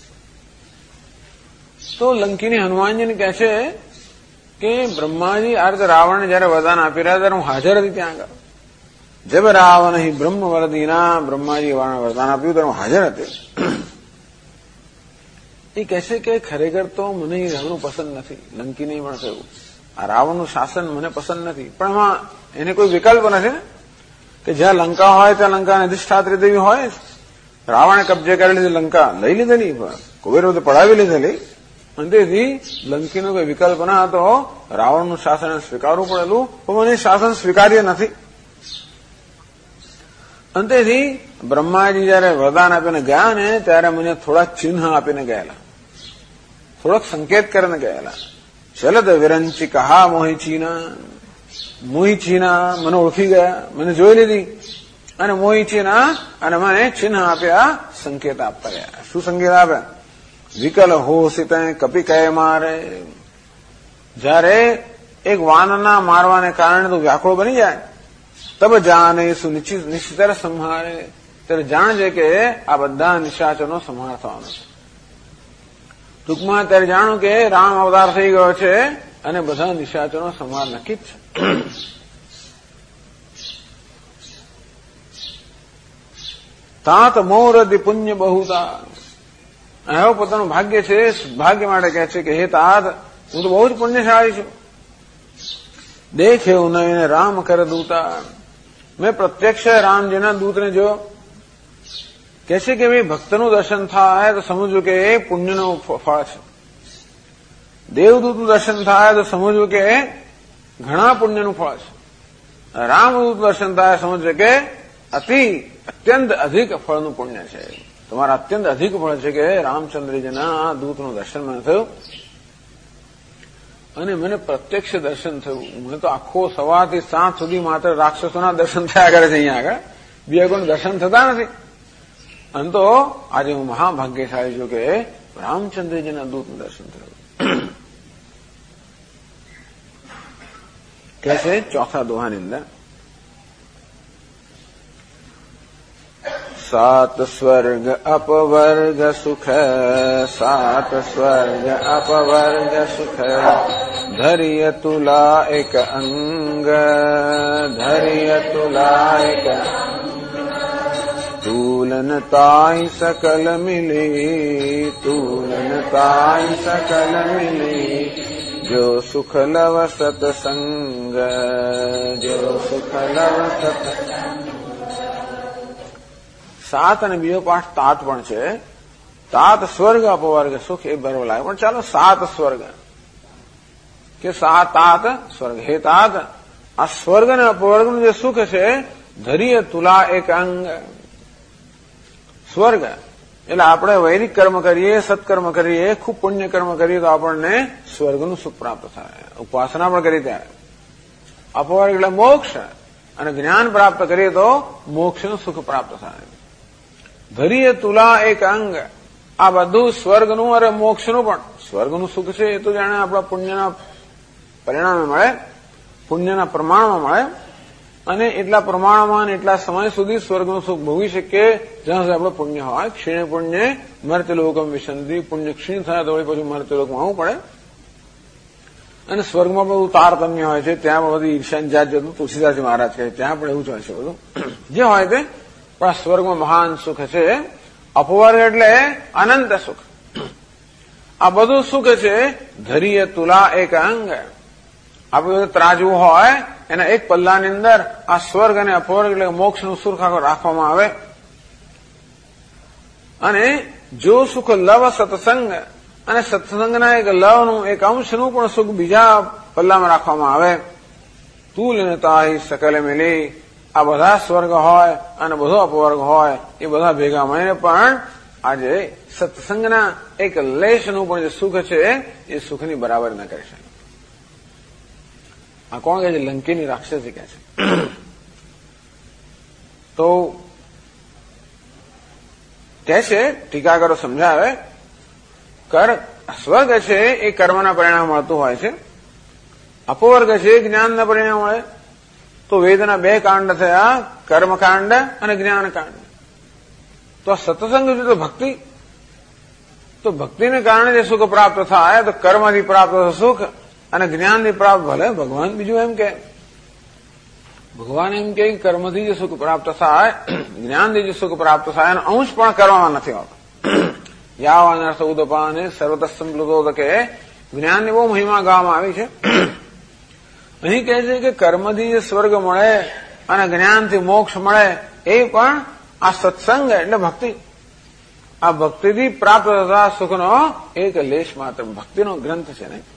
તો લંકીની હનુમાનજીને કહે છે કે બ્રહ્માજી આ રીતે રાવણને જયારે વરદાન આપી રહ્યા ત્યારે હું હાજર હતી ત્યાં આગળ. જબ રાવણ હિ બ્રહ્મ વરદીના, બ્રહ્માજી વરદાન આપ્યું ત્યારે હું હાજર હતી. એ કહેશે કે ખરેખર તો મને એ રાવણું પસંદ નથી, લંકી નહીં પણ થયું, આ રાવણનું શાસન મને પસંદ નથી. પણ એમાં એને કોઈ વિકલ્પ નથી કે જ્યાં લંકા હોય ત્યાં લંકાની અધિષ્ઠાત્રી દેવી હોય. રાવણે કબજે કરી લીધી લંકા, લઈ લીધેલી, કુબેર બધું પડાવી લીધેલી, અને તેથી લંકીનો કોઈ વિકલ્પ ના હતો. રાવણનું શાસન સ્વીકારવું પડેલું, પણ મને શાસન સ્વીકાર્ય નથી. અંતેથી બ્રહ્માજી જયારે વરદાન આપીને ગયા ને ત્યારે મને થોડા ચિહ્ન આપીને ગયેલા, થોડોક સંકેત કરીને ગયેલા. ચલદ વિરંચી કહા મોહિચીના મને ઓળખી ગયા, મને જોઈ લીધી, અને મોહિચીના અને મને ચિહ્ન આપ્યા, સંકેત આપતા ગયા. શું સંકેત આપ્યા? વિકલ હોશિત કપી કહે મારે, જયારે એક વાનરના મારવાને કારણે તો વ્યાકુળ બની જાય, તબ જાને નિશ્ચિતર સંહારે, ત્યારે જાણજે કે આ બધા નિશાચરનો સંહાર થવાનો છે. ટૂંકમાં ત્યારે જાણો કે રામ અવતાર થઈ ગયો છે અને બધા નિશાચરનો સંહાર નક્કી જ છે. તાત મોરદી પુણ્ય બહુતા, હવે પોતાનું ભાગ્ય છે, ભાગ્ય માટે કહે છે કે હે તાત હું તો બહુ જ પુણ્યશાળી છું. દેખે ઉનયને રામ કર દૂતા, મેં પ્રત્યક્ષ રામજીના દૂતને જોયો. કહે છે કે ભાઈ ભક્તનું દર્શન થાય તો સમજવું કે એ પુણ્યનું ફળ છે, દેવદૂતનું દર્શન થાય તો સમજવું કે ઘણા પુણ્યનું ફળ છે, રામદૂત દર્શન થાય સમજવું કે અત્યંત અધિક ફળનું પુણ્ય છે. તમારા અત્યંત અધિક ફળ છે કે રામચંદ્રજીના દૂતનું દર્શન મને થયું અને મને પ્રત્યક્ષ દર્શન થયું. મને તો આખો સવારથી સાંજ સુધી માત્ર રાક્ષસોના દર્શન થયા કરે છે, અહીંયા આગળ બીજા કોઈ દર્શન થતા નથી. અને તો આજે હું મહાભાગ્યશાળી છું કે રામચંદ્રજીના દૂતનું દર્શન થયું. કે છે ચોથા દોહાની અંદર, સાત સ્વર્ગ અપવર્ગ સુખ, સાત સ્વર્ગ અપવર્ગ સુખ, ધૈર્ય તુલા એક અંગ, ધૈર્ય તુલા એક તૂલન તાઈ સકલ મિલી, તૂલન તાઈ સકલ મિલી, જો સુખ લવ સતસંગ, જો સુખ લવ સતસંગ. સાત અને બીજો પાઠ તાત પણ છે. તાત સ્વર્ગ અપવર્ગ સુખ એ બરોબર લાગે, પણ ચાલો સાત સ્વર્ગ કે સાત તાત સ્વર્ગ. હે તાત, આ સ્વર્ગ અને અપવર્ગનું જે સુખ છે, ધૈર્ય તુલા એક અંગ. સ્વર્ગ એટલે આપણે વૈદિક કર્મ કરીએ, સત્કર્મ કરીએ, ખૂબ પુણ્ય કર્મ કરીએ તો આપણને સ્વર્ગનું સુખ પ્રાપ્ત થાય, ઉપાસના પણ કરીએ ત્યારે. અપવર્ગ એટલે મોક્ષ, અને જ્ઞાન પ્રાપ્ત કરીએ તો મોક્ષનું સુખ પ્રાપ્ત થાય. ધૈર્ય તુલા એક અંગ, આ બધું સ્વર્ગનું અને મોક્ષનું પણ. સ્વર્ગનું સુખ છે એ તો જાણે આપણા પુણ્યના પરિણામે મળે, પુણ્યના પ્રમાણમાં મળે, અને એટલા પ્રમાણમાં એટલા સમય સુધી સ્વર્ગનું સુખ ભોગવી શકીએ જ્યાં સુધી આપણું પુણ્ય હોય. ક્ષીણે પુણ્ય મર્ત્યલોકમ વિશંતિ, પુણ્ય ક્ષીણ થાય તો પછી મર્ત્યલોકમાં આવવું પડે. અને સ્વર્ગમાં બધું તારતમ્ય હોય છે, ત્યાં પણ બધી ઈર્ષ્યાની જાત જતું તુલસીદાસજી મહારાજ કહે ત્યાં પણ એવું જ હોય છે બધું જે હોય તે. પણ આ સ્વર્ગમાં મહાન સુખ છે. અપવર્ગ એટલે અનંત સુખ. આ બધું સુખ છે ધૈર્ય તુલા એક અંગ. આપણે ત્રાજવું હોય એના એક પલ્લાની અંદર આ સ્વર્ગ અને અપવર્ગ એટલે મોક્ષનું સુખ રાખવામાં આવે. અને જો સુખ લવ સત્સંગ, અને સત્સંગના એક લવનું એક અંશનું પણ સુખ બીજા પલ્લામાં રાખવામાં આવે. તુલનતા સકલ મિલી, આ બધા સ્વર્ગ હોય અને બધો અપવર્ગ હોય એ બધા ભેગા મળીને પણ આજે સત્સંગના એક લેશનું પણ જે સુખ છે એ સુખની બરાબર ન કરી શકે. આ કોણ કહે છે? લંકીની રાક્ષસી કહે છે. તો કહે છે, ટીકાકારો સમજાવે, સ્વર્ગ છે એ કર્મના પરિણામ મળતું હોય છે, અપવર્ગ છે એ જ્ઞાનના પરિણામ મળે. તો વેદના બે કાંડ થયા, કર્મકાંડ અને જ્ઞાનકાંડ. તો આ સત્સંગ છે તો ભક્તિ, તો ભક્તિને કારણે જે સુખ પ્રાપ્ત થાય, તો કર્મથી પ્રાપ્ત સુખ અને જ્ઞાનથી પ્રાપ્ત, ભલે ભગવાન બીજું એમ કે, ભગવાન એમ કે કર્મથી જે સુખ પ્રાપ્ત થાય, જ્ઞાનથી જે સુખ પ્રાપ્ત થાય, એનો અંશ પણ કરવામાં નથી આવતો. યાવાનર્થ ઉદપાને સર્વત સંપ્લુતોદકે, જ્ઞાનની બહુ મહિમા ગાવામાં આવી છે. અહીં કહે છે કે કર્મથી જે સ્વર્ગ મળે અને જ્ઞાનથી મોક્ષ મળે, એ પણ આ સત્સંગ એટલે ભક્તિ, આ ભક્તિથી પ્રાપ્ત થતા સુખનો એક લેશ માત્ર ભક્તિનો ગ્રંથ છે ને.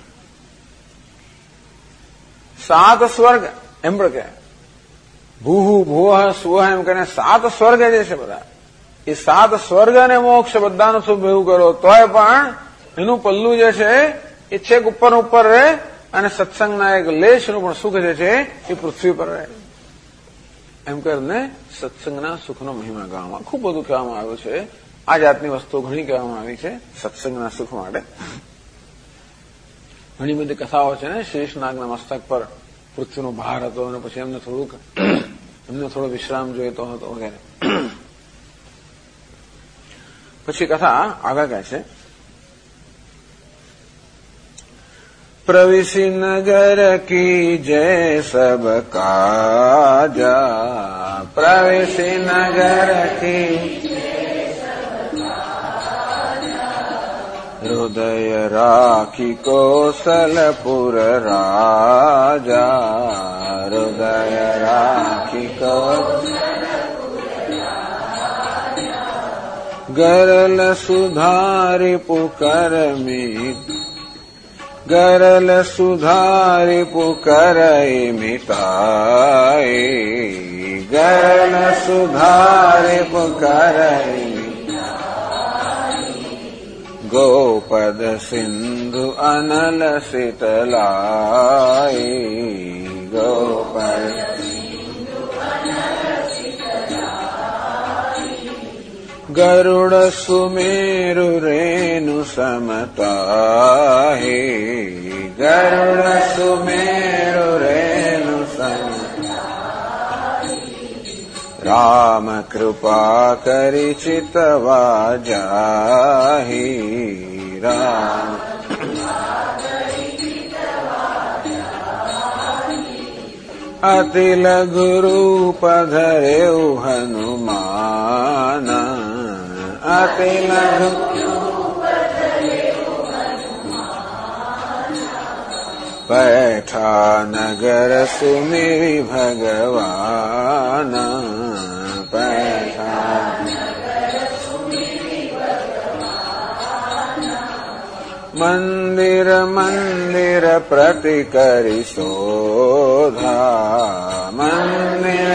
7 સ્વર્ગ એમ પણ કહે, ભૂહ ભુવઃ સુવઃ એમ કહીને 7 સ્વર્ગ જે છે બધા, એ 7 સ્વર્ગ અને મોક્ષ બધાનું સુખ ભેગું કરો તોય પણ એનું પલ્લું જે છે એ છેક ઉપર રહે, અને સત્સંગના એક લેશનું પણ સુખ જે છે એ પૃથ્વી પર રહે. એમ કરીને સત્સંગના સુખનો મહિમા ગાવામાં ખૂબ બધું કહેવામાં આવ્યું છે. આ જાતની વસ્તુઓ ઘણી કહેવામાં આવી છે સત્સંગના સુખ માટે. ઘણી બધી કથાઓ છે ને, શેષનાગના મસ્તક પર પૃથ્વીનો ભાર હતો અને પછી એમને થોડો વિશ્રામ જોઈતો હતો વગેરે. પછી કથા આગળ કહે છે, प्रविशि नगर की जय सब काजा, प्रविशि नगर की हृदय राखी कौशलपुर राजा, हृदय राखी गरल सुधारी पुकरमी, गरल सुधारी पुकरई मिटाई, गरल सुधारी पुकरई गोपद सिंधु अनल शीतलाई, गोपद गरुड़ सुमेरु रेणु समताहि, गरुड़ सुमेरु रेणु समताहि, राम कृपा करि चितवा जाहि, राम अति लघु रूप धरेउ हनुमान, अति लघु बैठा नगर सुमिरि भगवान, बैठा मंदिर मंदिर प्रति करि शोधा, मंदिर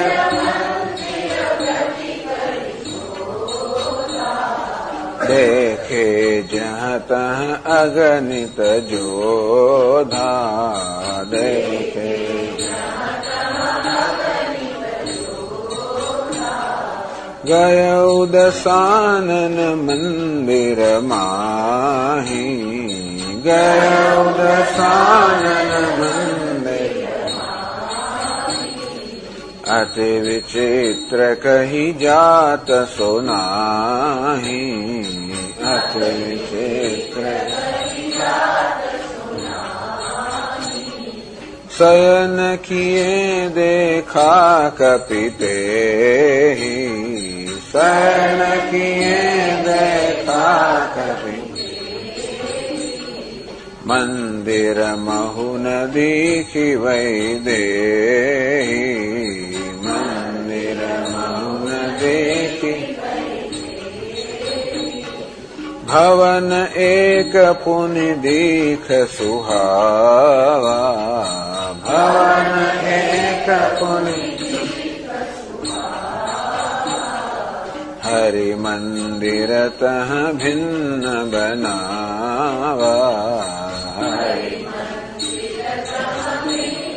देखे जहाँ तहाँ अगणित जोधा, देखे गयौ दशानन मंदिर माही, गयौ दशानन मंदिर अति विचित्र कही जात सुनाही, अति विचित्र शयन किए देखा कपिते ही, शयन किए देखा कपिते मंदिर महु न दीखी वै देहि, मंदिर महु न देखी भवन एक पुनि दीख सुहावा, भवन एक पुनि हरि मंदिर तह भिन्न बनावा, हरि मंदिर तह भिन्न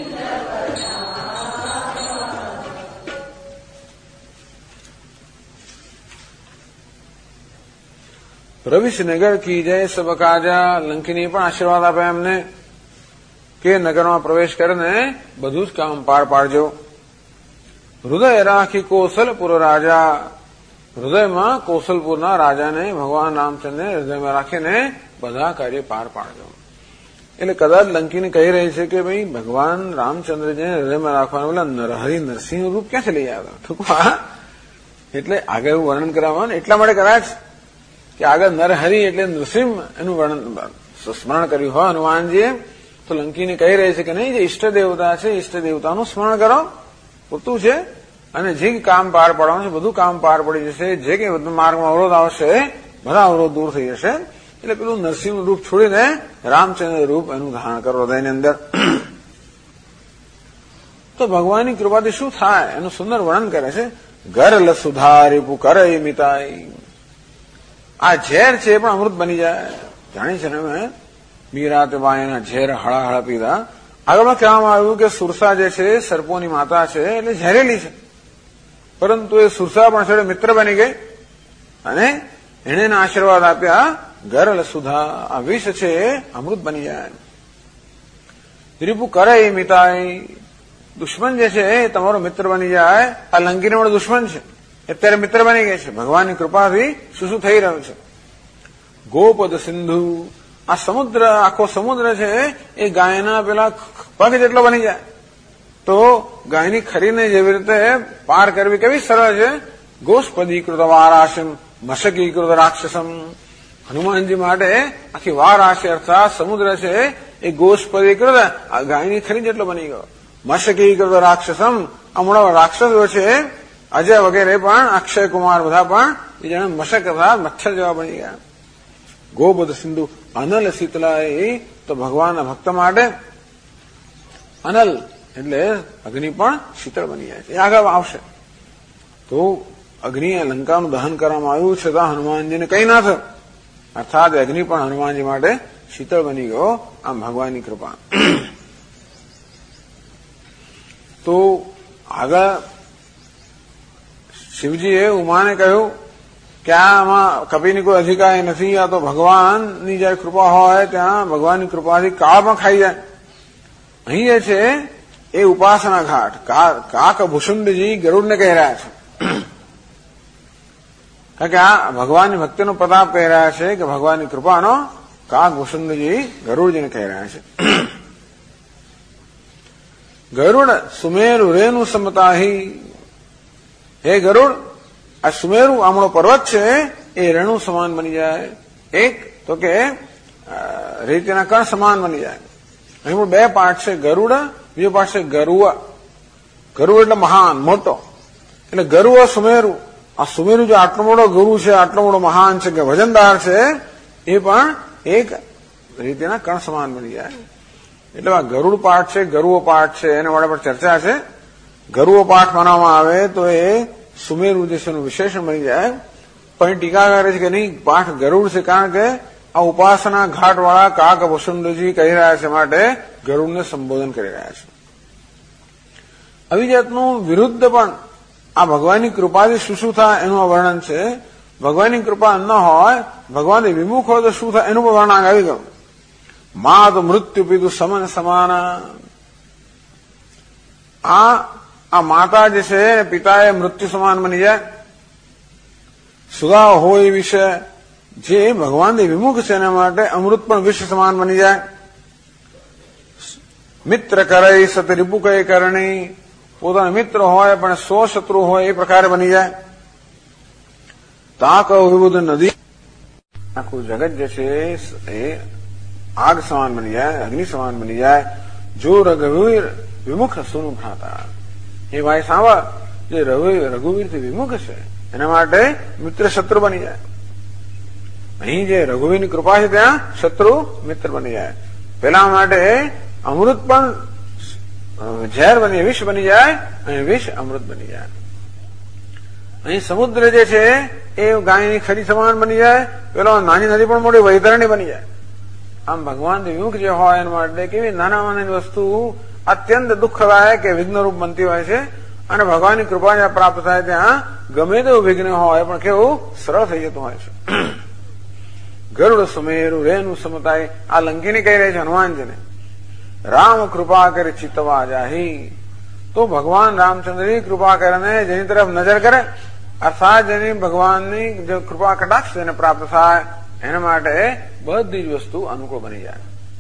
પ્રવિશ નગર કી જય સબ કાજા. લંકીની પણ આશીર્વાદ આપ્યા એમને કે નગરમાં પ્રવેશ કરીને બધું જ કામ પાર પાડજો. હૃદય રાખી કૌશલપુર રાજા. હૃદયમાં કૌશલપુરના રાજાને ભગવાન રામચંદ્રને હૃદયમાં રાખીને બધા કાર્ય પાર પાડજો. એટલે કદાચ લંકીને કહી રહી છે કે ભાઈ ભગવાન રામચંદ્રજીને હૃદયમાં રાખવાના પેલા નરહરિ નરસિંહ રૂપ ક્યાંથી લઈ આવ્યા? ટૂંકમાં એટલે આગળ એવું વર્ણન કરવામાં એટલા માટે કદાચ કે આગળ નરહરિ એટલે નૃસિંહ એનું વર્ણન સ્મરણ કર્યું હોય હનુમાનજીએ, તો લંકીને કહી રહી છે કે નહીં, જે ઈષ્ટ દેવતા છે ઈષ્ટ દેવતાનું સ્મરણ કરો, પૂરતું છે. અને જે કામ પાર પાડવાનું છે બધું કામ પાર પડી જશે. જે કંઈ માર્ગમાં અવરોધ આવશે બધા અવરોધ દૂર થઈ જશે. એટલે પેલું નરસિંહ રૂપ છોડીને રામચંદ્ર રૂપ એનું ધારણ કરો હૃદયની અંદર. તો ભગવાનની કૃપાથી શું થાય એનું સુંદર વર્ણન કરે છે. ગરલ સુધારી પુકરઈ મિતાઈ. આ ઝેર છે એ પણ અમૃત બની જાય. જાણી છે ને મેં મીરાતે બાયના ઝેર હળા પીધા. આગળમાં કહેવામાં આવ્યું કે સુરસા જે છે સર્પોની માતા છે એટલે ઝેરેલી છે, પરંતુ એ સુરસા પણ છેડે મિત્ર બની ગઈ અને એણે આશીર્વાદ આપ્યા. ગરલ સુધા, આ વિષ છે એ અમૃત બની જાય. રીપુ કરે મિતાઈ, દુશ્મન જે છે એ તમારો મિત્ર બની જાય. આ લંકીનો પણ દુશ્મન છે, અત્યારે મિત્ર બની ગઈ છે. ભગવાનની કૃપાથી શું થઈ રહ્યું છે. ગોપદ સિંધુ, આ સમુદ્ર આખો સમુદ્ર છે એ ગાયના પેલા પગ જેટલો બની જાય. તો ગાયની ખરીને જેવી રીતે પાર કરવી કેવી સરળ છે. ગોષ્પદીકૃત વારાશમ મશકીકૃત રાક્ષસમ. હનુમાનજી માટે આખી વારાશી અર્થાત સમુદ્ર છે એ ગોષ્પદીકૃત આ ગાયની ખરી જેટલો બની ગયો. મશકીકૃત રાક્ષસમ, હમણાં રાક્ષસો છે અજય વગેરે પણ અક્ષય કુમાર બધા પણ એ જાણે મશક અર્થાત મચ્છર જેવા બની ગયા. ગોબદ સિંધુ અનલ શીતલાઈ, તો ભગવાનના ભક્ત માટે અનલ એટલે અગ્નિ પણ શીતળ બની જાય છે. એ આગળ આવશે. તો અગ્નિ લંકાનું દહન કરવામાં આવ્યું છતાં હનુમાનજીને કઈ ના થયું, અર્થાત અગ્નિ પણ હનુમાનજી માટે શીતળ બની ગયો. આમ ભગવાનની કૃપા. તો આગળ શિવજીએ ઉમાને કહ્યું કે આમાં કપિની કોઈ અધિકાર નથી, આ તો ભગવાનની જયારે કૃપા હોય ત્યાં ભગવાનની કૃપાથી કાળ પણ ખાઈ જાય. અહીં જે છે એ ઉપાસના ઘાટ કાક ભૂષુંડજી ગરુડને કહી રહ્યા છે. કારણ કે આ ભગવાનની ભક્તિનો પ્રતાપ કહી રહ્યા છે કે ભગવાનની કૃપાનો કાક ભૂષુંડજી ગરુડજીને કહી રહ્યા છે. ગરુડ સુમેરુ રેણુ સમતાહી. હે ગરુડ, આ સુમેરુ આમળો પર્વત છે એ રેણુ સમાન બની જાય. એક તો કે રેતીના કણ સમાન બની જાય. અહીં પણ બે પાઠ છે, ગરુડ, બીજો પાઠ છે ગરુવ. ગરુવ એટલે મહાન મોટો, એટલે ગરુવ સુમેરુ. આ સુમેરુ જો આટલો મોટો ગુરુ છે, આટલો મોટો મહાન છે કે વજનદાર છે, એ પણ એક રેતીના કણ સમાન બની જાય. એટલે આ ગરુડ પાઠ છે, ગરુવ પાઠ છે, એના માટે પણ ચર્ચા છે. ગરુવ પાઠ માનવામાં આવે તો એ સુમેરુ જે છે એનું વિશેષણ બની જાય. પણ ટીકા કરે છે કે નહીં, પાઠ ગરુડ છે કારણ કે આ ઉપાસના ઘાટવાળા કાક વસુંડજી કહી રહ્યા છે માટે ગરુડને સંબોધન કરી રહ્યા છે. આવી જાતનું વિરુદ્ધ પણ આ ભગવાનની કૃપાથી શું થાય એનું આ વર્ણન છે. ભગવાનની કૃપા ન હોય, ભગવાનની વિમુખ હોય તો શું થાય એનું પણ વર્ણન આવી ગયું. મા તો મૃત્યુ પીધું સમન સમાના. આ માતા જે છે પિતાએ મૃત્યુ સમાન બની જાય. સુધા હોય વિશે જે ભગવાનની વિમુખ છે એના માટે અમૃત પણ વિશ્વ સમાન બની જાય. મિત્ર કરે સત રીપુ કઈ કરણી. પોતાનો મિત્ર હોય પણ 100 શત્રુ હોય એ પ્રકારે બની જાય. તાક વિબુધ નદી, આખું જગત જે છે એ આગ સમાન બની જાય, અગ્નિ સમાન બની જાય. જો રઘુવીર વિમુખ સુનું ભ્રાતા. એ ભાઈ સાંભળ, જે રઘુવીરથી વિમુખ છે એના માટે મિત્ર શત્રુ બની જાય. અહીં જે રઘુવીરની કૃપા છે ત્યાં શત્રુ મિત્ર બની જાય. પેલા માટે અમૃત પણ ઝેર બની વિષ બની જાય અને વિષ અમૃત બની જાય. અહીં સમુદ્ર જે છે એ ગાયની ખરી સમાન બની જાય. પેલો નાની નદી પણ મોટી વૈતરણી બની જાય. આમ ભગવાન વિમુખ જે હોય એના માટે કેવી નાની વસ્તુ અત્યંત દુઃખદાયક કે વિઘ્નરૂપ બનતી હોય છે. અને ભગવાનની કૃપા જ્યાં પ્રાપ્ત થાય ત્યાં ગમે તેવું વિઘ્ન હોય પણ કેવું સરળ થઈ જતું હોય છે. ગરુડ સુમેરુ રેનું સમતાય. આ લંકીની કહી રહી છે હનુમાનજીને. રામ કૃપા કરે ચિતવા જાહી. તો ભગવાન રામચંદ્રની કૃપા કરીને જેની તરફ નજર કરે અર્થાત જેની ભગવાનની જે કૃપા કટાક્ષ તેને પ્રાપ્ત થાય એના માટે બધી જ વસ્તુ અનુકૂળ બની જાય.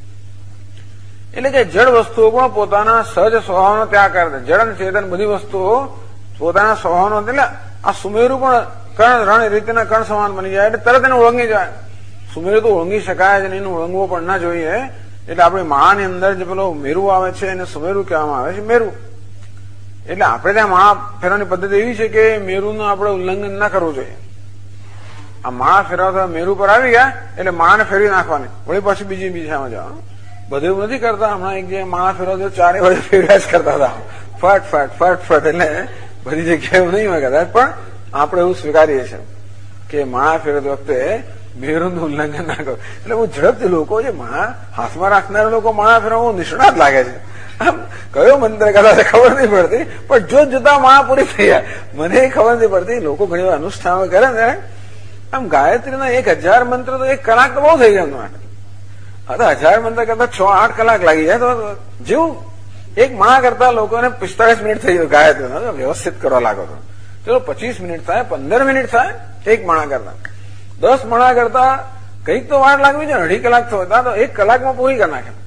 એટલે કે જળ વસ્તુઓ પણ પોતાના સહજ સ્વભાવનો ત્યાગ કરે છે. જળ અને ચેતન બધી વસ્તુઓ પોતાના સ્વભાવનો, એટલે આ સુમેરુ પણ કર્ણ રણ રીતના કર્ણ સમાન બની જાય એટલે તરત એને ઓળંગી જાય. સુમેરુ તો ઓળંગી શકાય જ નહીં, ઓળંગવો પણ ના જોઈએ. એટલે આપણી માળાની અંદર જે પેલો મેરુ આવે છે એને સુમેરુ કહેવામાં આવે છે. મેરુ એટલે આપણે ત્યાં માળા ફેરવાની પદ્ધતિ એવી છે કે મેરુનું આપણે ઉલ્લંઘન ના કરવું જોઈએ. આ માળા ફેરવતા મેરુ પર આવી ગયા એટલે માળાને ફેરવી નાખવાની, વળી પાછી બીજી દિશામાં જવાનું. બધું એવું નથી કરતા. હમણાં એક જગ્યાએ માળા ફેરવતો ચારે વડે ફેરવ્યા જ કરતા હતા, ફટ ફટ ફટ ફટ. એટલે બધી જગ્યાએ એવું નહીં હોય કદાચ, પણ આપણે એવું સ્વીકારીએ છીએ કે માળા ફેરવતી વખતે મેરુનું ઉલ્લંઘન ના કરો. એટલે બહુ ઝડપથી લોકો છે માળા હાથમાં રાખનારા લોકો માળા ફેરવવા નિષ્ણાત લાગે છે. આમ કયો મંત્ર કદાચ ખબર નહીં પડતી, પણ જો જોતા માળા પૂરી થઈ જાય. મને ખબર નથી પડતી. લોકો ઘણી વાર અનુષ્ઠાન કરે ને આમ ગાયત્રીના 1000 મંત્ર તો 1 કલાક તો બહુ થઈ જાય માટે. હા તો 1000 મંત્ર કરતા 6-8 કલાક લાગી જાય. તો જેવું એક માળા કરતા લોકોને 45 મિનિટ થઈ જાય ગાયત્રીના વ્યવસ્થિત કરવા લાગો તો. ચલો 25 મિનિટ થાય, 15 મિનિટ થાય એક માળા કરતા. 10 માળા કરતા કઈક તો વાર લાગવી છે. 2.5 કલાક થતા તો 1 કલાકમાં પૂરી કરી નાખે.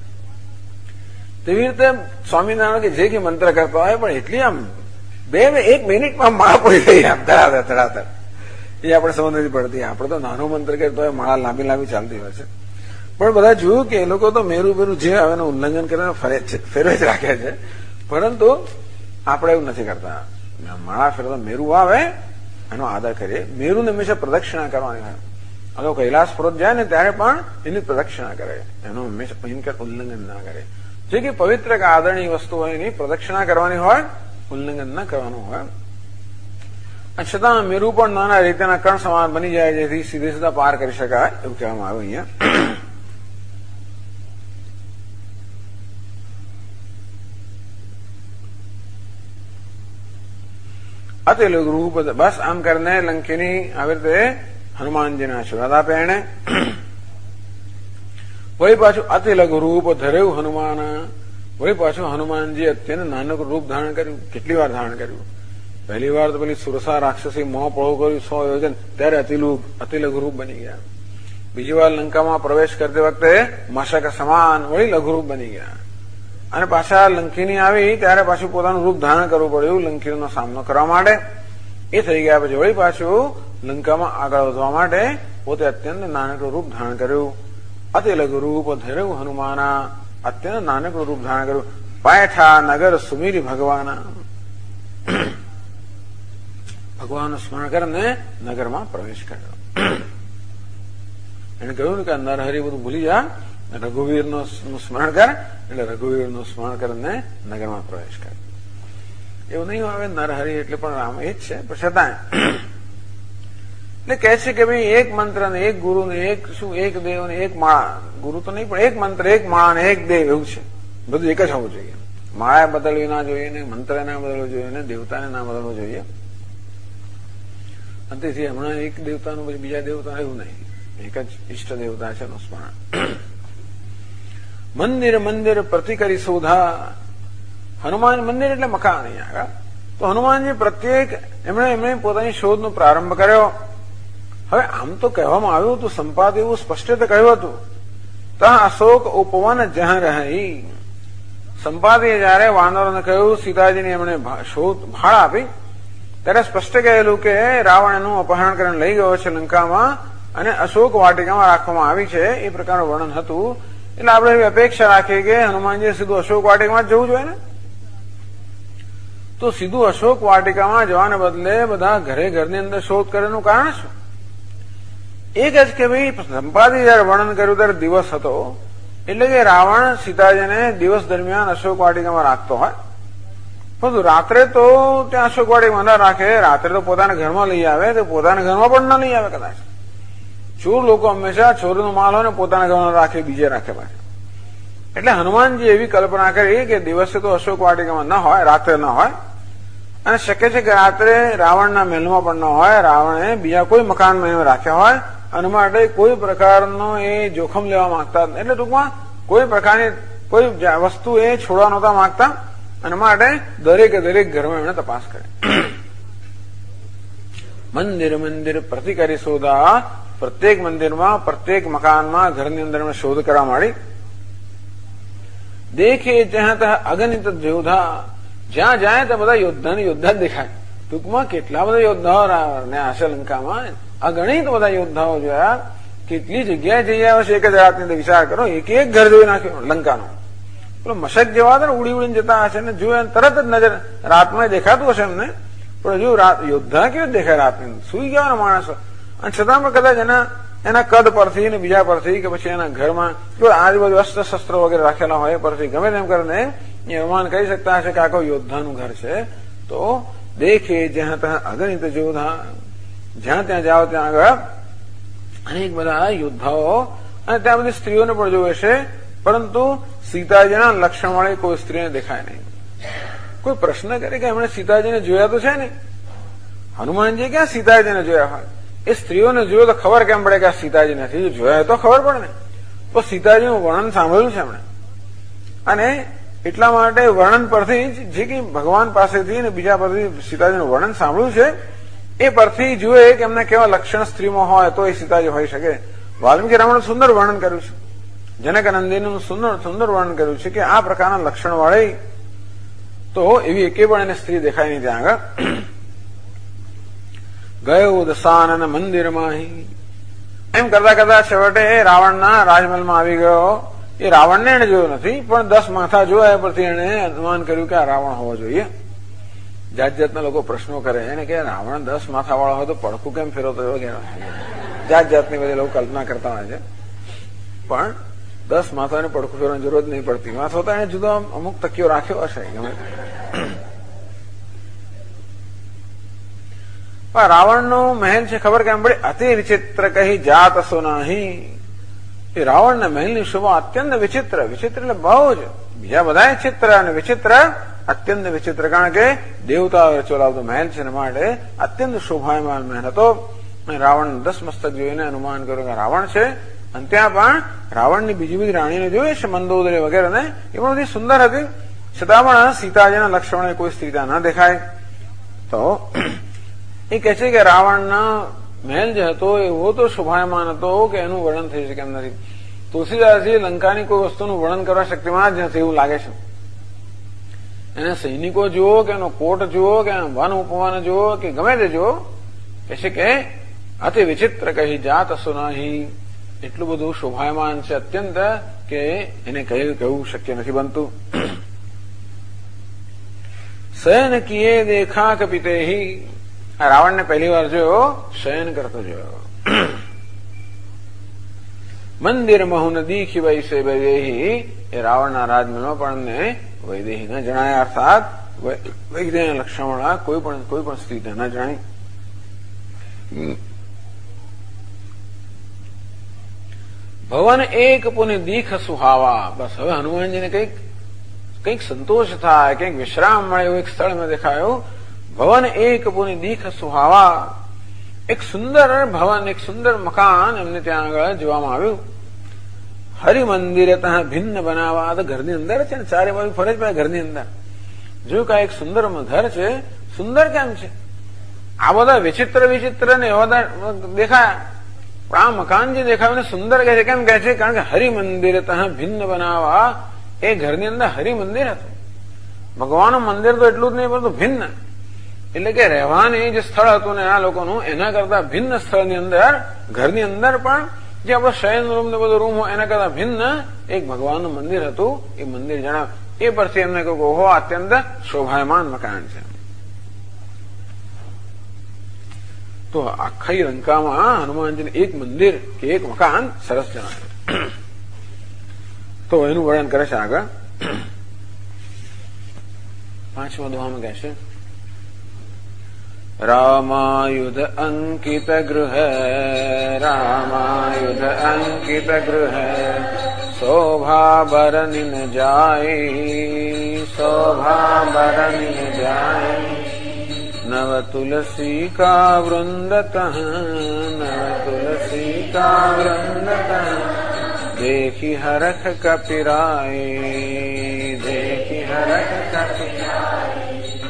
તેવી રીતે સ્વામિનારાયણ કે જે કે મંત્ર કરતા હોય પણ એટલી આમ 1 મિનિટમાં માળા પૂરી થઈ આમ ધડાધડ. એ આપણે સમજ નથી પડતી. આપણે તો નાનો મંત્ર કરતો હોય માળા લાંબી લાંબી ચાલતી હોય છે. પણ બધા જોયું કે એ લોકો તો મેરુ જે આવે એનું ઉલ્લંઘન કરીને ફેરવે જ રાખે છે. પરંતુ આપણે એવું નથી કરતા. માળા ફેરવતા મેરુ આવે એનો આદર કરીએ. મેરુને હંમેશા પ્રદક્ષિણા કરવાની હોય. આ લોકો કૈલાસ પર્વત જાય ને ત્યારે પણ એની પ્રદક્ષિણા કરે, એનું હંમેશા ભયંકર ઉલ્લંઘન ના કરે. જે કે પવિત્ર કે આદરણીય વસ્તુ હોય એની પ્રદક્ષિણા કરવાની હોય, ઉલ્લંઘન ના કરવાનું હોય. છતાં મેરુ પણ નાના રીતેના કર્ણ સમાન બની જાય જેથી સીધે સીધા પાર કરી શકાય એવું કહેવામાં આવ્યું અહીંયા. અતિલઘ રૂપ બસ આમ કરીને લંકીની આવી રીતે હનુમાનજીને આશીર્વાદ આપે એને. વળી પાછું અતિલઘ રૂપ ધરેવું હનુમાન. વળી પાછું હનુમાનજી અત્યંત નાનકડું રૂપ ધારણ કર્યું. કેટલી વાર ધારણ કર્યું? પહેલી વાર તો પેલી સુરસા રાક્ષસી મોહ પળો કર્યું 100 યોજન, ત્યારે અતિલઘ રૂપ બની ગયા. બીજી વાર લંકામાં પ્રવેશ કરતી વખતે મશક સમાન વળી લઘુરૂપ બની ગયા. અને પાછા લંકીની આવી ત્યારે પાછું પોતાનું રૂપ ધારણ કરવું પડ્યું લંકીનો સામનો કરવા માટે. એ થઈ ગયા પછી વળી પાછું લંકામાં આગળ વધવા માટે પોતે અત્યંત નાનકડું રૂપ ધારણ કર્યું. અતિલઘ રૂપ ધરેવું હનુમાના. અત્યંત નાનકડું રૂપ ધારણ કર્યું. પાયઠા નગર સુમીરી ભગવાના. ભગવાનનું સ્મરણ કરીને નગરમાં પ્રવેશ કર્યો. એને કહ્યું કે નરહરિ બધું ભૂલી જા, રઘુવીરનું સ્મરણ કર. એટલે રઘુવીરનું સ્મરણ કરીને નગરમાં પ્રવેશ કર્યો. એવું નહીં આવે નરહરિ એટલે પણ રામ એ જ છે, પણ છતાં એટલે કહે છે કે ભાઈ એક મંત્ર ને એક ગુરુ ને એક દેવ ને એક માળા. ગુરુ તો નહીં પણ એક મંત્ર, એક માળા ને એક દેવ એવું છે. બધું એક જ હોવું જોઈએ. માળા બદલવી ના જોઈએ ને મંત્ર ના બદલવું જોઈએ ને દેવતાને ના બદલવું જોઈએ. અને તેથી હમણાં એક દેવતાનું પછી બીજા દેવતા એવું નહીં, એક જ ઈષ્ટ દેવતા છે એનું સ્મરણ. મંદિર પ્રતિકરી શોધા. હનુમાન મંદિર એટલે મકાન અહીંયા. તો હનુમાનજી પ્રત્યેક એમણે પોતાની શોધનો પ્રારંભ કર્યો. હવે આમ તો કહેવામાં આવ્યું હતું, સંપાદ એવું સ્પષ્ટ રીતે કહ્યું હતું, ત્યાં અશોક ઉપવન જ્યાં રહી. સંપાદીએ જયારે વાનરોને કહ્યું સીતાજીની એમણે શોધ ભાળ આપી ત્યારે સ્પષ્ટ કહેલું કે રાવણ એનું અપહરણ કરીને લઈ ગયો છે લંકામાં અને અશોક વાટિકામાં રાખવામાં આવી છે. એ પ્રકારનું વર્ણન હતું. એટલે આપણે એવી અપેક્ષા રાખીએ કે હનુમાનજી સીધું અશોક વાટિકામાં જ જવું જોઈએ ને. તો સીધું અશોક વાટિકામાં જવાને બદલે બધા ઘરની અંદર શોધ કરેનું કારણ શું? એક જ કે ભાઈ સંપાદી જયારે વર્ણન કર્યું ત્યારે દિવસ હતો, એટલે કે રાવણ સીતાજીને દિવસ દરમિયાન અશોક વાટિકામાં રાખતો હોય, પરંતુ રાત્રે તો ત્યાં અશોક વાટિકામાં ના રાખે. રાત્રે તો પોતાના ઘરમાં લઈ આવે, તો પોતાના ઘરમાં પણ ના લઈ આવે કદાચ. ચોર લોકો હંમેશા ચોરીનો માલ હોય ને પોતાના ઘરમાં રાખે, બીજે રાખે પાછા. એટલે હનુમાનજી એવી કલ્પના કરી કે દિવસે તો અશોક વાટિકામાં ન હોય, રાત્રે ન હોય, અને શક્ય છે કે રાત્રે રાવણના મહેલમાં પણ ન હોય, રાવણે બીજા કોઈ મકાનમાં રાખ્યા હોય અને માટે કોઈ પ્રકારનો એ જોખમ લેવા માંગતા નથી. એટલે ટૂંકમાં કોઈ પ્રકારની કોઈ વસ્તુ એ છોડવા નહોતા માંગતા અને માટે દરેક ઘરમાં એમણે તપાસ કરી. મંદિર પ્રતિ કરી શોધા. પ્રત્યેક મંદિરમાં, પ્રત્યેક મકાનમાં, ઘરની અંદર એમણે શોધ કરવા માંડી. દેખે જ્યાં ત્યાં અગણિત યોદ્ધા. જ્યાં જાય ત્યાં બધા યોદ્ધા જ દેખાય. ટૂંકમાં કેટલા બધા યોદ્ધાઓ આ શ્રીલંકામાં અગણિત બધા યોદ્ધાઓ જોયા. કેટલી જગ્યાએ જઈ આવ્યા છે એક જ રાતની અંદર. વિચાર કરો, એક ઘર જોઈ નાખ્યો લંકાનો. પેલો મશક જેવા હતા ને, ઉડીને જતા હશે ને, જો તરત જ નજર રાતમાં દેખાતું હશે એમને. પણ જો યોદ્ધા કેવું દેખાય રાતની અંદર, સુઈ ગયા માણસો. અને છતાં પણ કદાચ એના કદ પરથી ને બીજા પરથી કે પછી એના ઘરમાં આજુબાજુ અસ્ત્ર શસ્ત્રો વગેરે રાખેલા હોય પરથી ગમે તેમ કરીને અનુમાન કરી શકતા હશે કે આ કોઈ યોદ્ધાનું ઘર છે. તો દેખે જ્યાં ત્યાં અગણિત યોદ્ધા. જ્યાં ત્યાં જાઓ ત્યાં આગળ અનેક બધા યોદ્ધાઓ. અને ત્યાં બધી સ્ત્રીઓને પણ જોવે છે, પરંતુ સીતાજીના લક્ષણ વાળી કોઈ સ્ત્રીને દેખાય નહીં. કોઈ પ્રશ્ન કરે કે એમણે સીતાજીને જોયા તો છે ને. હનુમાનજી ક્યાં સીતાજીને જોયા હોય? એ સ્ત્રીઓને જોયો તો ખબર કેમ પડે કે આ સીતાજી નથી? જોયા તો ખબર પડે ને. તો સીતાજીનું વર્ણન સાંભળ્યું છે એમણે, અને એટલા માટે વર્ણન પરથી જે કંઈ ભગવાન પાસેથી ને બીજા પરથી સીતાજીનું વર્ણન સાંભળ્યું છે એ પરથી જુએ કે એમને કેવા લક્ષણ સ્ત્રીમાં હોય તો એ સીતાજી હોઈ શકે. વાલ્મીકી રામાયણનું સુંદર વર્ણન કર્યું છે. જનકનંદનનું સુંદર વર્ણન કર્યું છે કે આ પ્રકારના લક્ષણ વાળી તો એવી એકે પણ એને સ્ત્રી દેખાય નહીં ત્યાં આગળ. ગયો દસાનન મંદિરમાં એમ કરતા કરતા છેવટે રાવણના રાજમહેલમાં આવી ગયો. એ રાવણને એને જોયો નથી, પણ 10 માથા જોયા પરથી એને અનુમાન કર્યું કે આ રાવણ હોવો જોઈએ. જાત જાતના લોકો પ્રશ્નો કરે એને કે રાવણ 10 માથા વાળો હોય તો પડખું કેમ ફેરવતો વગેરે. જાત જાતની બધી લોકો કલ્પના કરતા હોય છે, પણ 10 માથાને પડખું ફેરવાની જરૂર જ નહીં પડતી. માથો તો એને જુદો અમુક તકીઓ રાખ્યો હશે ગમે. રાવણનો મહેલ છે ખબર કેમ પડે? અતિ વિચિત્ર કહી જાત સોનાહી. એ રાવણના મહેલની શોભા અત્યંત વિચિત્ર. વિચિત્ર એટલે બહુ જ. બીજા બધા ચિત્ર અને વિચિત્ર, અત્યંત વિચિત્ર. કારણ કે દેવતાઓ ચોલાવતો મહેલ છે ને માટે અત્યંત શોભાયમાન મહેલ હતો. રાવણ 10 મસ્તક જોઈને અનુમાન કર્યું કે રાવણ છે. અને ત્યાં પણ રાવણની બીજી બધી રાણીને જોઈએ છે, મંદોદરી વગેરે ને, એ પણ બધી સુંદર હતી. છતાં પણ સીતાજીના લક્ષણોએ કોઈ સ્ત્રી ત્યાં ન દેખાય. તો એ કહે છે કે રાવણના મહેલ જે હતો એવો તો શોભાયમાન હતો કે એનું વર્ણન થઈ શકે એમ નથી. તુલસીદાસજી લંકાની કોઈ વસ્તુનું વર્ણન કરવા શક્તિમાં જ નથી એવું લાગે છે. એને સૈનિકો જુઓ કે એનો કોટ જુઓ કે વન ઉપવન જુઓ કે ગમે તે જુઓ, કહે છે કે અતિ વિચિત્ર કહી જાત સુનાહી. એટલું બધું શોભાયમાન છે અત્યંત કે એને કહેવું શક્ય નથી બનતું. શયન કિએ દેખા કપિતે. રાવણને પહેલી વાર જોયો શયન કરતો જોયો. મંદિર મહુન દીખી વૈસે વૈદેહી. એ રાવણના રાજમહેલમાં પણ એમને વૈદેહી ન જણાયા, અર્થાત વૈદેહી લક્ષણવાળા કોઈ પણ સ્ત્રી ન જણાય. ભવન એક પુનિ દીખ સુહાવા. બસ હવે હનુમાનજીને કંઈક સંતોષ થાય, કંઈક વિશ્રામ મળે એવું એક સ્થળ મેં દેખાયું. ભવન એક પુનિ દીખ સુહાવા. એક સુંદર ભવન, એક સુંદર મકાન એમને ત્યાં આગળ જોવામાં આવ્યું. હરિમંદિર ત્યાં ભિન્ન બનાવવા. તો ઘરની અંદર છે ને, ચારે બાજુ ફરજ પડે ઘરની અંદર. જોયું કે એક સુંદર ઘર છે. સુંદર કેમ છે? આ બધા વિચિત્ર ને એવા દેખાયા. પણ આ મકાન જે દેખાયું સુંદર કહે છે. કેમ કહે છે? કારણ કે હરિમંદિર ત્યાં ભિન્ન બનાવવા. એ ઘરની અંદર હરિમંદિર હતું. ભગવાનનું મંદિર તો એટલું જ નહીં, પરંતુ ભિન્ન. એટલે કે રહેવાની જે સ્થળ હતું ને આ લોકોનું, એના કરતા ભિન્ન સ્થળની અંદર, ઘરની અંદર પણ જે આપણો શયન રૂમ ને બધો રૂમ હોય એના કરતા ભિન્ન એક ભગવાનનું મંદિર હતું. એ મંદિર જણાવ. એ પરથી એમને કહ્યું ઓહો અત્યંત શોભાયમાન મકાન છે. તો આખી લંકામાં હનુમાનજીને એક મંદિર કે એક મકાન સરસ જણાવ્યું. તો એનું વર્ણન કરે છે આગળ 5મા દોહામાં કહે છે રામાયુધ અંકિત ગૃહ. રામાયુધ અંકિત ગૃહ. શોભા બરનિન જાય. શોભા બરનિન જાય. નવ તુલસી કા વૃંદ તહ. નવ તુલસી का वृंदतन देखी हरख कपिराए देखी हरख कपिराए।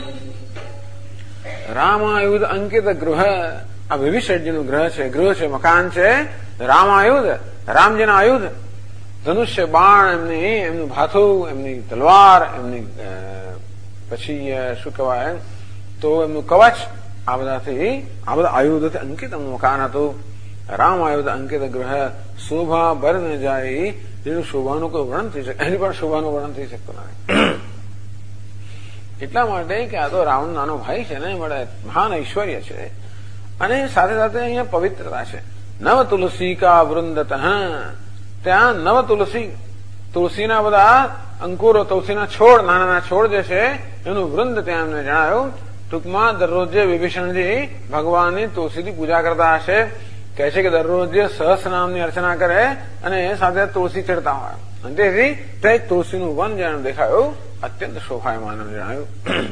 રામાયુધ અંકિત ગૃહ, આ વિભીષણજીનું ગૃહ છે, મકાન છે. રામાયુધ, રામજીના આયુધ, ધનુષ્ય, બાણ, એમનું ભાથું, એમની તલવાર, એમની પછી શું કહેવાય તો એમનું કવચ, આ બધા આયુધોથી અંકિત એમનું મકાન હતું. રામાયુધ અંકિત ગૃહ શોભા બર ન જાય, એનું શોભાનું કોઈ વર્ણન થઈ શકે, એની પણ શોભાનું વર્ણન થઈ શકતું નથી. એટલા માટે કે આ તો રાવણ નાનો ભાઈ છે ને, મળે મહાન ઐશ્વર્ય છે, અને સાથે સાથે અહીંયા પવિત્રતા છે. નવ તુલસી કા વૃંદત, ત્યાં નવ તુલસીના બધા અંકુરો, તુલસીના છોડ, નાના છોડ જે છે એનું વૃંદ ત્યાં એમને જણાવ્યું. ટૂંકમાં દરરોજ વિભીષણજી ભગવાનની તુલસીથી પૂજા કરતા હશે. કહે છે કે દરરોજ સહસ્ર નામની અર્ચના કરે અને સાથે તુલસી ચડતા હોય, અને તેથી તે તુલસીનું વન જેનું દેખાયું અત્યંત શોભાયમાન જણાયું.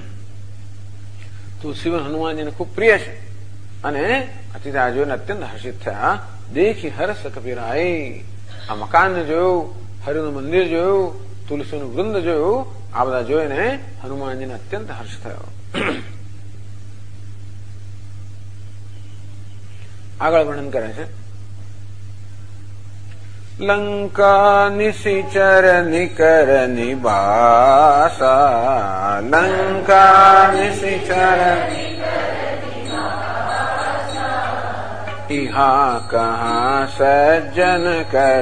તુલસીવન હનુમાનજીને ખૂબ પ્રિય છે, અને અતિથા જોઈને અત્યંત હર્ષિત થયા. દેખી હર્ષ કપિરાય, આ મકાનને જોયું, હરિનું મંદિર જોયું, તુલસીનું વૃંદ જોયું, આ બધા જોઈને હનુમાનજીને અત્યંત હર્ષ થયો. આગળ વર્ણન કરે છે. લંકા નિશિચર નિકર નિવાસા, લંકા નિશિચર ઇહા કહા સજ્જન કર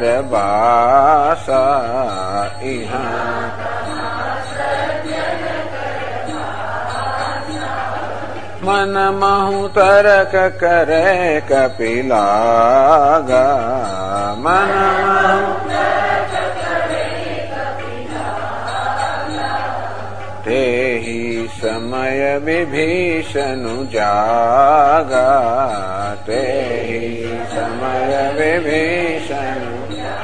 બાસા, ઇહા મન મહુ તરક કરે કપિલાગા, મન તેહી સમય વિભીષણુ જાગા, તેહી સમય વિભીષણુ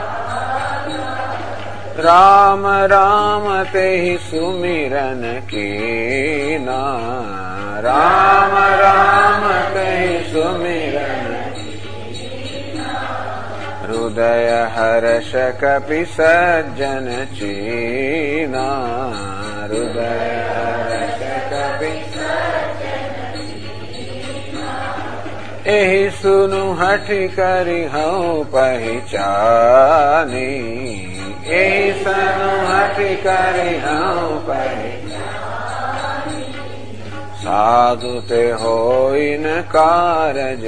રામ રામ તેહી સુમિરન કીના, રામ રામ કહી સુમિરન હૃદય હર્ષ કપિ સજ્જન ચીના, હૃદય હર્ષ કપિ એહી સુનું હઠ કરી હઉ પહેચાની, એહી સનું હઠ કરી હઉ પહેચાની, સાધુ તે હોય ન કારજ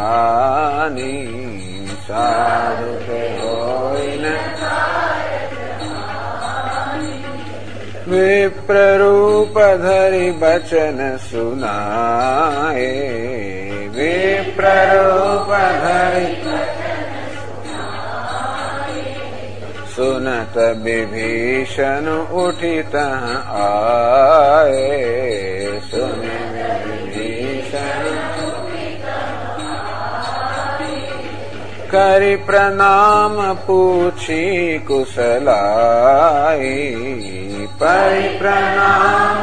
હાની, સાધુ તે હોય ન વિપ્રરૂપ ધરી બચન સુનાએ, વિપ્રરૂપ ધરી સુનત વિભીષણ ઉઠિત આએ, સુન વિભીષણ કરી પ્રણામ પૂછી કુશલાઈ, પરિપ્રણામ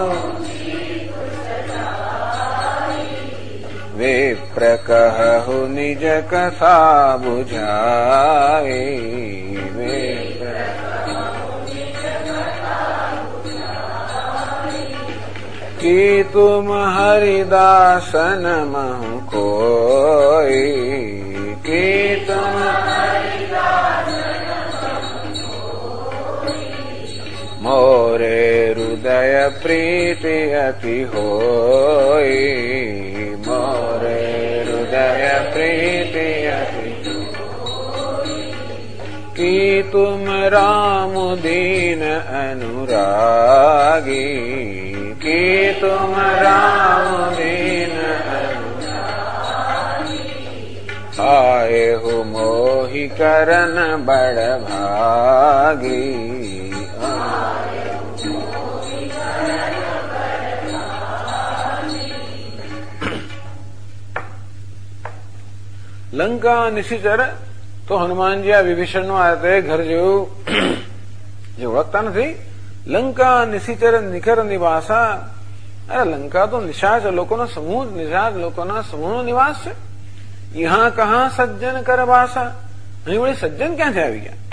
વિપ્ર કહુ નિજ કથા બુઝાઈ, कि तुम हरिदासन महु कोई, कि तुम मोरे हृदय प्रीति अति होई, मोरे हृदय प्रीति अति कि तुम राम दीन अनुरागी, कि तुम राम दीन आए हो मोहि करन बड़ भागी, લંકા નિશિચર તો હનુમાનજી આ વિભીષણનું આ ઘર જેવું જે ઓળખતા નથી. લંકા નિશિચર નિકર નિવાસા, અરે લંકા તો નિશાચ લોકોનો સમૂહ, નિશાચ લોકોના સમૂહનો નિવાસ છે. યહાં કહા સજ્જન કર વાસા, અહીં વળી સજ્જન ક્યાંથી આવી ગયા?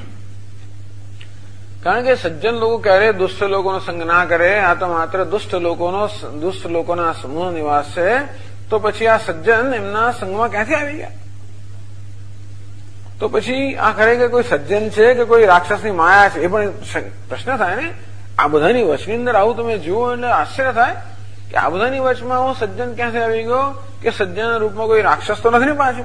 કારણ કે સજ્જન લોકો ક્યારે દુષ્ટ લોકોનો સંગ ના કરે, આ તો માત્ર દુષ્ટ લોકોના સમૂહ નિવાસ છે. તો પછી આ સજ્જન એમના સંગમાં ક્યાંથી આવી ગયા? તો પછી આ ખરેખર કોઈ સજ્જન છે કે કોઈ રાક્ષસની માયા છે? એ પણ પ્રશ્ન થાય ને. આ બધાની વચની અંદર આવું તમે જુઓ એટલે આશ્ચર્ય થાય કે આ બધાની વચમાં હું સજ્જન ક્યાંથી આવી ગયો? કે સજ્જનના રૂપમાં કોઈ રાક્ષસ તો નથી ને પાછું?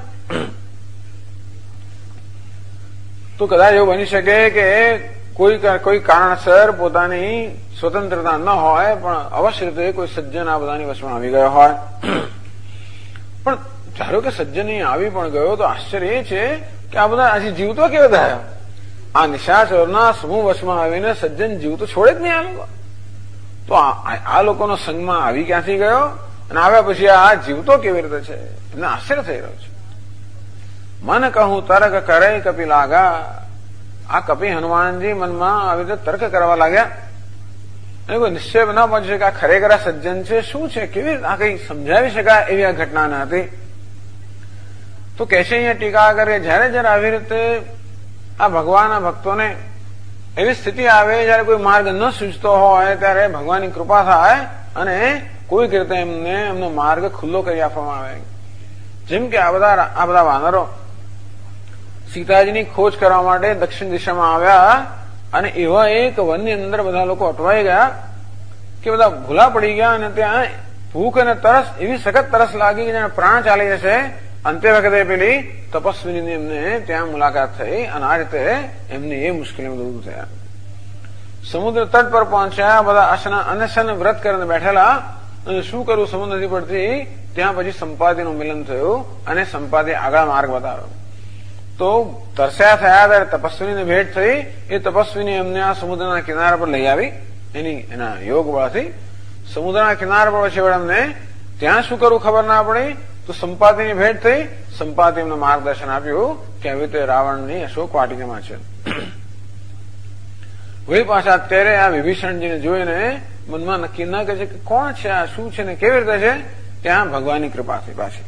તો કદાચ એવું બની શકે કે કોઈ કારણસર પોતાની સ્વતંત્રતા ન હોય, પણ અવશ્ય રીતે કોઈ સજ્જન આ બધાની વચમાં આવી ગયો હોય. પણ ધારો કે સજ્જન અહીં આવી પણ ગયો તો આશ્ચર્ય એ છે કે આ બધા હજી જીવતો કેવો થયા? આ નિશાચરોના સમૂહ વચમાં આવીને સજ્જન જીવતો છોડે જ નહીં આ લોકો. તો આ લોકોનો સંગમાં આવી ક્યાંથી ગયો અને આવ્યા પછી આ જીવતો કેવી રીતે છે? એમને આશ્ચર્ય થઈ રહ્યો છે. મન કહું તર્ક કરે કપિ લાગા. આ કપિ હનુમાનજી મનમાં આવી રીતે તર્ક કરવા લાગ્યા અને કોઈ નિશ્ચય ન પહોંચે કે આ ખરેખર આ સજ્જન છે, શું છે, કેવી રીતે આ કઈ સમજાવી શકાય એવી આ ઘટના ન હતી. તો કહે છે અહીંયા ટીકા કરે, જયારે જયારે આવી રીતે આ ભગવાનના ભક્તોને એવી સ્થિતિ આવે જયારે કોઈ માર્ગ ન સૂચતો હોય ત્યારે ભગવાનની કૃપા થાય અને કોઈક રીતે એમનો માર્ગ ખુલ્લો કરી આપવામાં આવે. જેમ કે આ બધા વાનરો સીતાજીની ખોજ કરવા માટે દક્ષિણ દિશામાં આવ્યા અને એવા એક વનની અંદર બધા લોકો અટવાઈ ગયા કે બધા ભૂલા પડી ગયા અને ત્યાં ભૂખ અને તરસ, એવી સખત તરસ લાગી કે જાણે પ્રાણ ચાલી જશે. અંતે વખતે પેલી તપસ્વીની એમને ત્યાં મુલાકાત થઈ અને આ રીતે એમની એ મુશ્કેલીમાં દૂર થયા. સમુદ્ર તટ પર પહોંચ્યા, બધા અનશન વ્રત કરીને બેઠેલા અને શું કરવું સમજ નથી પડતી. ત્યાં પછી સંપાતિનું મિલન થયું અને સંપાતિ આગળ માર્ગ બતાવ્યો. તો તરસ્યા થયા ત્યારે તપસ્વીની ભેટ થઈ. એ તપસ્વીની એમને આ સમુદ્રના કિનારા પર લઈ આવી એના યોગ બળથી. સમુદ્રના કિનારા પર પછી એમને ત્યાં શું કરવું ખબર ના પડી. તો સંપાતિની ભેટ થઈ. સંપાતિ એમને માર્ગદર્શન આપ્યું કે આવી રીતે રાવણની અશોક વાટિકામાં છે. વળી પાછા અત્યારે આ વિભીષણજીને જોઈને મનમાં નક્કી ન કરે છે કે કોણ છે આ, શું છે ને કેવી રીતે છે. ત્યાં ભગવાનની કૃપા થઈ પાછી.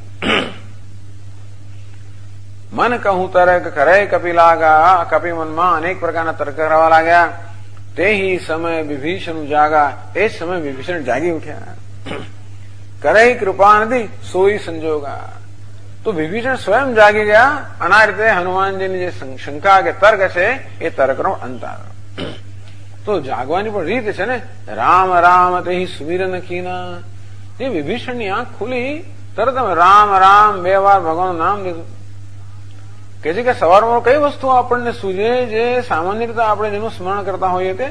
મન કહું તર્ક કરે કપિ લાગા. કપિ મનમાં અનેક પ્રકારના તર્ક કરવા લાગ્યા. તે સમય વિભીષણ જાગા. એ સમય વિભીષણ જાગી ઉઠ્યા. કરે કૃપા નથી સોઈ સંજોગા. તો વિભીષણ સ્વયં જાગી ગયા અને આ રીતે હનુમાનજીની જે શંકા કે તર્ક છે એ તર્કનો અંત આવ્યો. તો જાગવાની પણ રીત છે ને. રામ રામ તે સુમિરન કીના. જે વિભીષણની આંખ ખુલી તરત રામ રામ 2 વાર ભગવાનનું નામ લીધું. કે છે કે સવારમાં કઈ વસ્તુ આપણને સૂજે જે સામાન્ય રીતે આપણે જેનું સ્મરણ કરતા હોઈએ તે?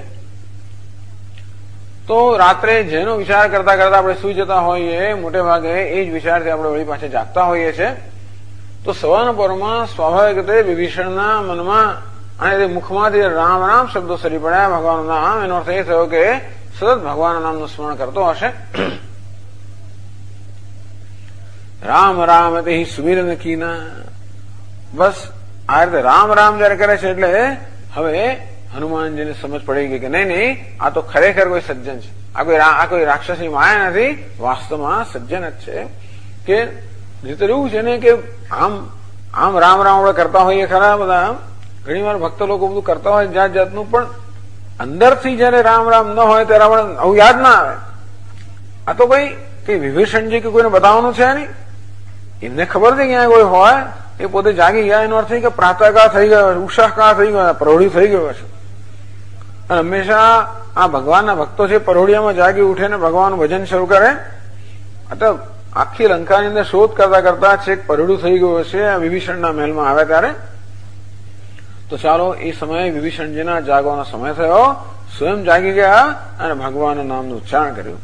તો રાત્રે જેનો વિચાર કરતા કરતા આપણે સુઈ જતા હોઈએ મોટે ભાગે એ જ વિચારથી આપણે વળી પાછા જાગતા હોઈએ છીએ. તો સવારના પરમાં સ્વાભાવિક રીતે વિભીષણના મનમાં અને મુખમાંથી રામ રામ શબ્દો સરી પડ્યા, ભગવાનનું નામ. એનો અર્થ એ થયો કે સતત ભગવાનના નામનું સ્મરણ કરતો હશે. રામ રામ તે સુમિરન કીના. બસ આ રીતે રામ રામ જયારે કરે છે એટલે હવે હનુમાનજીને સમજ પડી ગઈ કે નહીં આ તો ખરેખર કોઈ સજ્જન છે. આ કોઈ રાક્ષસની માયા નથી, વાસ્તવમાં સજ્જન જ છે. કે રીતે એવું છે ને કે આમ રામ રામ આપણે કરતા હોઈએ ખરા બધા. ઘણી વાર ભક્ત લોકો બધું કરતા હોય જાત જાતનું, પણ અંદરથી જયારે રામ રામ ન હોય ત્યારે આપણે આવું યાદ ના આવે. આ તો કઈ વિભીષણજી કે કોઈને બતાવવાનું છે નહીં. એમને ખબર છે ક્યાંય કોઈ હોય. એ પોતે જાગી ગયા એનો અર્થ કે પ્રાતઃકાળ થઈ ગયો, ઉષાકાળ થઈ ગયો, પ્રૌઢી થઈ ગયો છે. અને હંમેશા આ ભગવાનના ભક્તો છે પરોઢિયામાં જાગી ઉઠે ને ભગવાનનું ભજન શરૂ કરે. એટલે આખી લંકાની અંદર શોધ કરતા કરતા છેક પરોઢું થઈ ગયું હશે આ વિભીષણના મહેલમાં આવ્યા ત્યારે. તો ચાલો એ સમયે વિભીષણજીના જાગવાનો સમય થયો. સ્વયં જાગી ગયા અને ભગવાનના નામનું ઉચ્ચારણ કર્યું.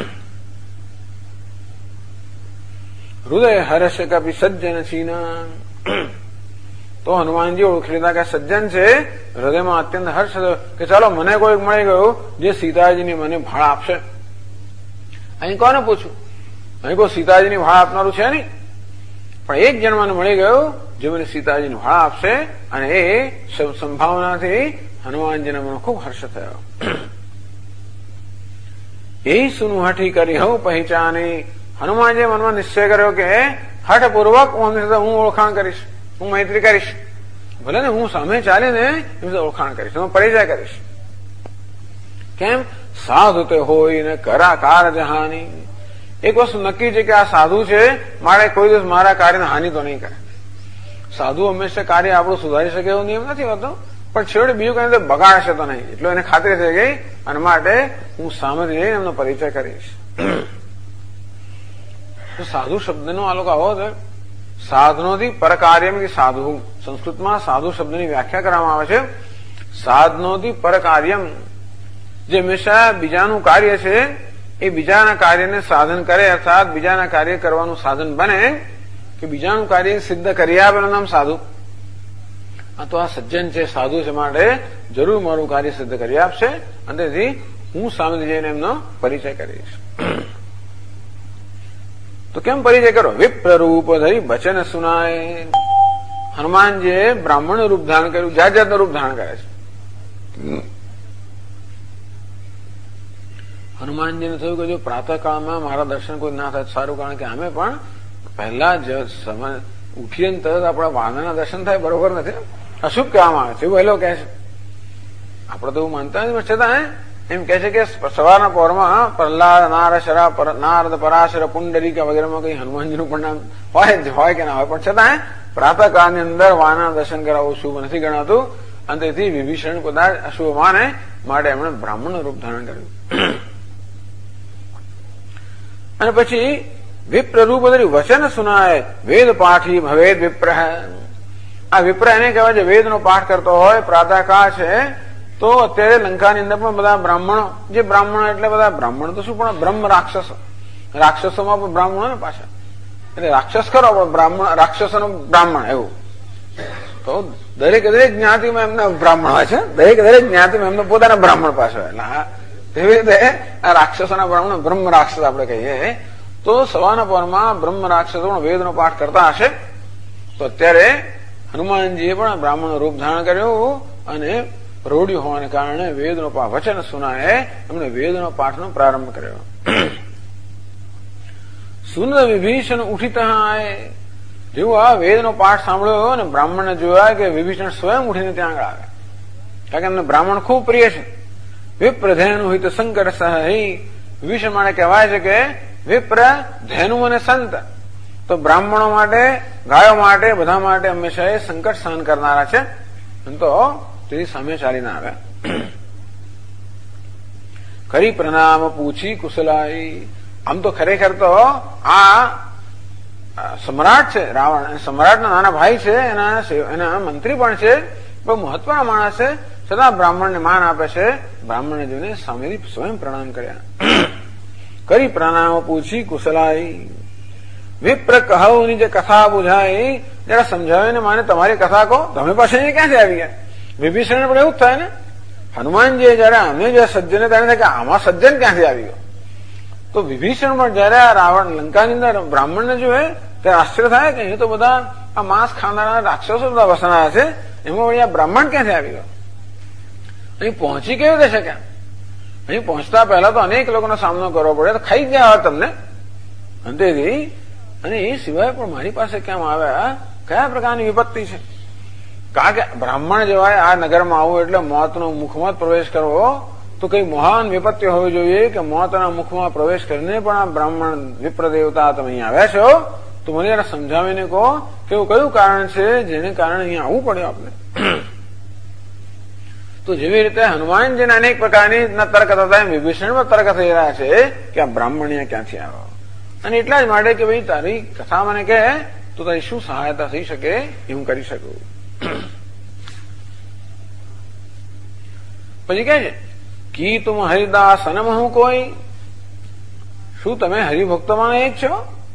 હૃદય હર્ષ કપિ સજ્જન છીના. તો હનુમાનજી ઓળખી લીધા કે સજ્જન છે. હૃદયમાં અત્યંત હર્ષ થયો કે ચાલો મને કોઈ મળી ગયું જે સીતાજીની મને ભાળ આપશે. અહીં કોને પૂછું? અહીં કોઈ સીતાજીની ભાળ આપનારું છે નહીં, પણ એક જણ મને મળી ગયું જે મને સીતાજીની ભાળ આપશે. અને એ સંભાવનાથી હનુમાનજીને મને ખૂબ હર્ષ થયો. એ સુનું હઠી કરી હઉ પહેચાની. હનુમાનજીએ મનમાં નિશ્ચય કર્યો કે હઠપૂર્વક હું એમની સાથે હું ઓળખાણ કરીશ, હું મૈત્રી કરીશ, ભલે ને હું સામે ચાલીને એમની સાથે ઓળખાણ કરીશ, એનો પરિચય કરીશ. કેમ? સાધુ તે હોય ને કરા કાર્ય હાનિ. એક વસ્તુ નક્કી છે કે આ સાધુ છે, મારે કોઈ દિવસ મારા કાર્યને હાનિ તો નહીં કરે. સાધુ હંમેશા કાર્ય આપણું સુધારી શકે એવો નિયમ નથી હોતો, પણ છેવટે બીજું કઈ બગાડશે તો નહીં, એટલો એને ખાતરી થઈ ગઈ, અને માટે હું સામેથી જઈને એમનો પરિચય કરીશ. તો સાધુ શબ્દનો આ લોકો આવો છે, સાધનોથી પરકાર્યમ કે સાધુ. સંસ્કૃતમાં સાધુ શબ્દની વ્યાખ્યા કરવામાં આવે છે, સાધનોથી પરકાર્યમ, જે હંમેશા બીજાનું કાર્ય છે એ બીજાના કાર્યને સાધન કરે, અર્થાત બીજાના કાર્ય કરવાનું સાધન બને, કે બીજાનું કાર્ય સિદ્ધ કરી આપેલું નામ સાધુ. આ તો આ સજ્જન છે, સાધુ છે, માટે જરૂર મારું કાર્ય સિદ્ધ કરી આપશે, અને તેથી હું સામેથી જઈને એમનો પરિચય કરીશ. તો કેમ પરિચય કરો? વિપ્ર રૂપ ધરી વચન સુનાય. હનુમાનજીએ બ્રાહ્મણ રૂપ ધારણ કર્યું, જાત જાતનું રૂપ ધારણ કરે છે. હનુમાનજીને થયું કે જો પ્રાતઃકાળમાં મારા દર્શન કોઈ ના થાય સારું, કારણ કે અમે પણ પહેલા જ સમય ઉઠીએ ને તરત આપણા વાનરના દર્શન થાય, બરોબર નથી, અશુભ કહેવામાં આવે છે, એવું વહેલો કહે છે. આપણે તો એવું માનતા નથી, છતાં એમ કહે છે કે સવારના પહોરમાં પ્રહલાદ, નારદ, પરાશર, પુંડરીક વગેરેમાં કઈ હનુમાનજીનું પણ નામ હોય કે ના હોય, પણ છતાં પ્રાતઃકાળની અંદર વાનરના દર્શન કરાવવું શુભ નથી ગણાતું, અને તેથી વિભીષણ કદાચ અશુભ માને માટે એમણે બ્રાહ્મણનું રૂપ ધારણ કર્યું. અને પછી વિપ્ર રૂપ ધરી વચન સુનાય વેદ પાઠી ભવેદ વિપ્ર. આ વિપ્ર એને કહેવાય છે વેદનો પાઠ કરતો હોય, પ્રાતઃકાળ છે. તો અત્યારે લંકાની અંદર પણ બધા બ્રાહ્મણો, જે બ્રાહ્મણો એટલે બધા બ્રાહ્મણ તો શું, પણ બ્રહ્મ રાક્ષસો, રાક્ષસોમાં પણ બ્રાહ્મણો ને પાછા, એટલે રાક્ષસ ખરો પણ બ્રાહ્મણ, રાક્ષસોનો બ્રાહ્મણ એવું. તો દરેક જ્ઞાતિમાં એમના બ્રાહ્મણ હોય છે, દરેક જ્ઞાતિમાં એમનો પોતાના બ્રાહ્મણ પાસે હોય. એટલે એવી રીતે આ રાક્ષસોના બ્રાહ્મણ બ્રહ્મ રાક્ષસ આપણે કહીએ. તો સવારના પરમાં બ્રહ્મ રાક્ષસો પણ વેદનો પાઠ કરતા હશે. તો અત્યારે હનુમાનજીએ પણ બ્રાહ્મણનું રૂપ ધારણ કર્યું, અને રોડ્યું હોવાને કારણે વેદનો વચન સુનાએ એમણે વેદનો પાઠનો પ્રારંભ કર્યો. સુંદર વિભીષણ ઉઠી તહાય. જેવું આ વેદનો પાઠ સાંભળ્યો અને બ્રાહ્મણને જોયા કે વિભીષણ સ્વયં ઉઠીને ત્યાં આગળ આવે, કારણ કે એમને બ્રાહ્મણ ખૂબ પ્રિય છે. વિપ્ર ધેનુ હિત સંકટ સહી. વિભીષણ માટે કહેવાય છે કે વિપ્ર, ધેનુ અને સંત, તો બ્રાહ્મણો માટે, ગાયો માટે, બધા માટે હંમેશા એ સંકટ સહન કરનારા છે. તો તેની સામે ચાલીને આવ્યા. કરી પ્રણામ પૂછી કુશલાઈ. આમ તો ખરેખર તો આ સમ્રાટ છે રાવણ, સમ્રાટના નાના ભાઈ છે, એના મંત્રી પણ છે, બહુ મહત્વના માણસ છે, છતાં બ્રાહ્મણને માન આપે છે. બ્રાહ્મણને જોઈને સામેથી સ્વયં પ્રણામ કર્યા. કરી પ્રણામ પૂછી કુશલાઈ. વિપ્ર કહુની જે કથા બુઝાઈ. જરા સમજાવીને માને તમારી કથા કહો, તમે પાસે ક્યાંથી આવી ગયા? વિભીષણ પણ એવું જ થાય ને, હનુમાનજીએ જયારે અમે જે સજ્જને ત્યારે થાય કે આમાં સજ્જન ક્યાંથી આવી ગયો, તો વિભીષણ પણ જયારે આ રાવણ લંકાની અંદર બ્રાહ્મણને જોયે ત્યારે આશ્ચર્ય થાય કે અહીં તો બધા આ માંસ ખાનારા રાક્ષસો બધા વસનારા છે, એમાં વળી આ બ્રાહ્મણ ક્યાંથી આવી ગયો? અહીં પહોંચી કેવી રીતે શક્યા? અહીં પહોંચતા પહેલા તો અનેક લોકોનો સામનો કરવો પડે, તો ખાઈ ગયા હોય તમને અંતેથી, અને એ સિવાય પણ મારી પાસે કેમ આવ્યા? કયા પ્રકારની વિપત્તિ છે? કારણ કે બ્રાહ્મણ જેવાય આ નગરમાં આવવું એટલે મોતનો મુખમાં જ પ્રવેશ કરવો, તો કઈ મહાન વિપત્તિ હોવી જોઈએ કે મોતના મુખમાં પ્રવેશ કરીને પણ આ બ્રાહ્મણ વિપ્ર દેવતા તમે અહીંયા આવ્યા છો, તો મને જરા સમજાવીને કહો કે એવું કયું કારણ છે જેને કારણે અહીંયા આવવું પડ્યું આપણે? તો જેવી રીતે હનુમાનજીને અનેક પ્રકારની તર્ક થતા એમ વિભીષણમાં તર્ક થઈ રહ્યા છે કે આ બ્રાહ્મણ ક્યાંથી આવ્યો, અને એટલા જ માટે કે ભાઈ તારી કથા મને કહે તો તારી શું સહાયતા થઈ શકે એ હું કરી શકું. પછી કહે છે કી તુમ હરિદાસ અનમ હું કોઈ. શું તમે હરિભક્તોમાં એક છો?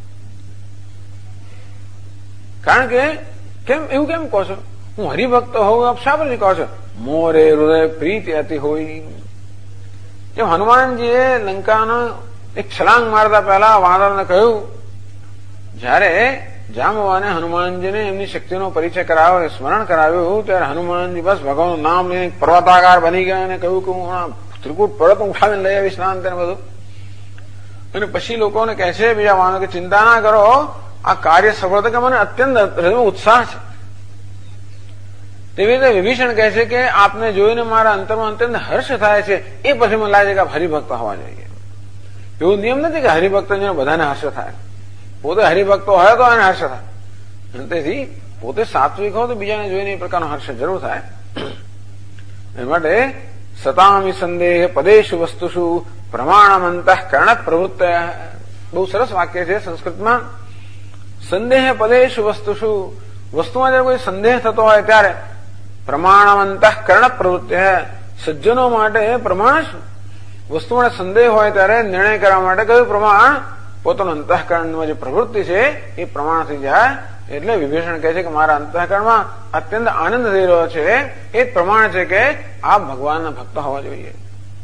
કારણ કે કેમ એવું કેમ કહો છો? હું હરિભક્ત હોઉં આપ શા પરથી કહો છો? મોરે હૃદય પ્રીતિ અતિ હોય. જેમ હનુમાનજીએ લંકાનો એક છલાંગ મારતા પહેલા વાનરને કહ્યું, જયારે જામવાને હનુમાનજીને એમની શક્તિનો પરિચય કરાવ્યો, સ્મરણ કરાવ્યું, ત્યારે હનુમાનજી બસ ભગવાનનું નામ લઈને પર્વતાકાર બની ગયા અને કહ્યું કે હું ત્રિકૂટ પર્વત ઉઠાવીને લઈ આવીશ નાન તેને બધું. અને પછી લોકોને કહે છે બીજા વાનર કે ચિંતા ના કરો, આ કાર્ય સફળ કે મને અત્યંત હૃદયમાં ઉત્સાહ છે. તેવી રીતે વિભીષણ કહે છે કે આપને જોઈને મારા અંતરમાં અત્યંત હર્ષ થાય છે. એ પછી મને લાગે છે કે હરિભક્ત હોવા જોઈએ. એવું નિયમ નથી કે હરિભક્ત બધાને હર્ષ થાય. પોતે હરિભક્તો હોય તો એને હર્ષ થાય. તેથી પોતે સાત્વિક હોય તો બીજાને જોઈને એ પ્રકારનો હર્ષ જરૂર થાય. એ માટે સતામિ સંદેહ પદેશુ વસ્તુષુ પ્રમાણમંત કરણ પ્રવૃત્ત. બહુ સરસ વાક્ય છે સંસ્કૃતમાં. સંદેહ પદેશુ વસ્તુષુ, વસ્તુમાં જયારે કોઈ સંદેહ થતો હોય ત્યારે પ્રમાણમંત કરણ પ્રવૃત્તિ. સજ્જનો માટે પ્રમાણ શું? વસ્તુમાં સંદેહ હોય ત્યારે નિર્ણય કરવા માટે કયું પ્રમાણ? પોતાનું અંતઃકરણમાં જે પ્રવૃત્તિ છે એ પ્રમાણ થઈ જાય. એટલે વિભીષણ કહે છે કે મારા અંતઃકરણમાં અત્યંત આનંદ થઈ રહ્યો છે. એ જ પ્રમાણ છે કે આપ ભગવાનના ભક્ત હોવા જોઈએ.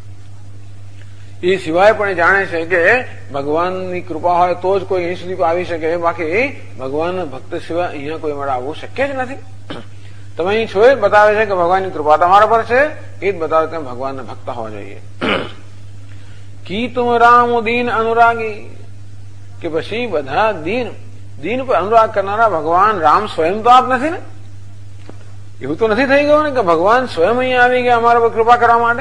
એ સિવાય પણ એ જાણે છે કે ભગવાનની કૃપા હોય તો જ કોઈ અહીં સુધી આવી શકે. બાકી ભગવાનના ભક્ત સિવાય અહીંયા કોઈ મળે આવવું શક્ય જ નથી. તમે અહીં છો એ બતાવે છે કે ભગવાનની કૃપા તમારા પર છે. એ જ બતાવે કે ભગવાનના ભક્ત હોવા જોઈએ. કી તુમ રામ દીન અનુરાગી, કે પછી બધા દીન પર અનુરાગ કરનારા ભગવાન રામ સ્વયં તો આપ નથી ને? એવું તો નથી થઈ ગયું ને કે ભગવાન સ્વયં અહીંયા આવી ગયા અમારા પર કૃપા કરવા માટે?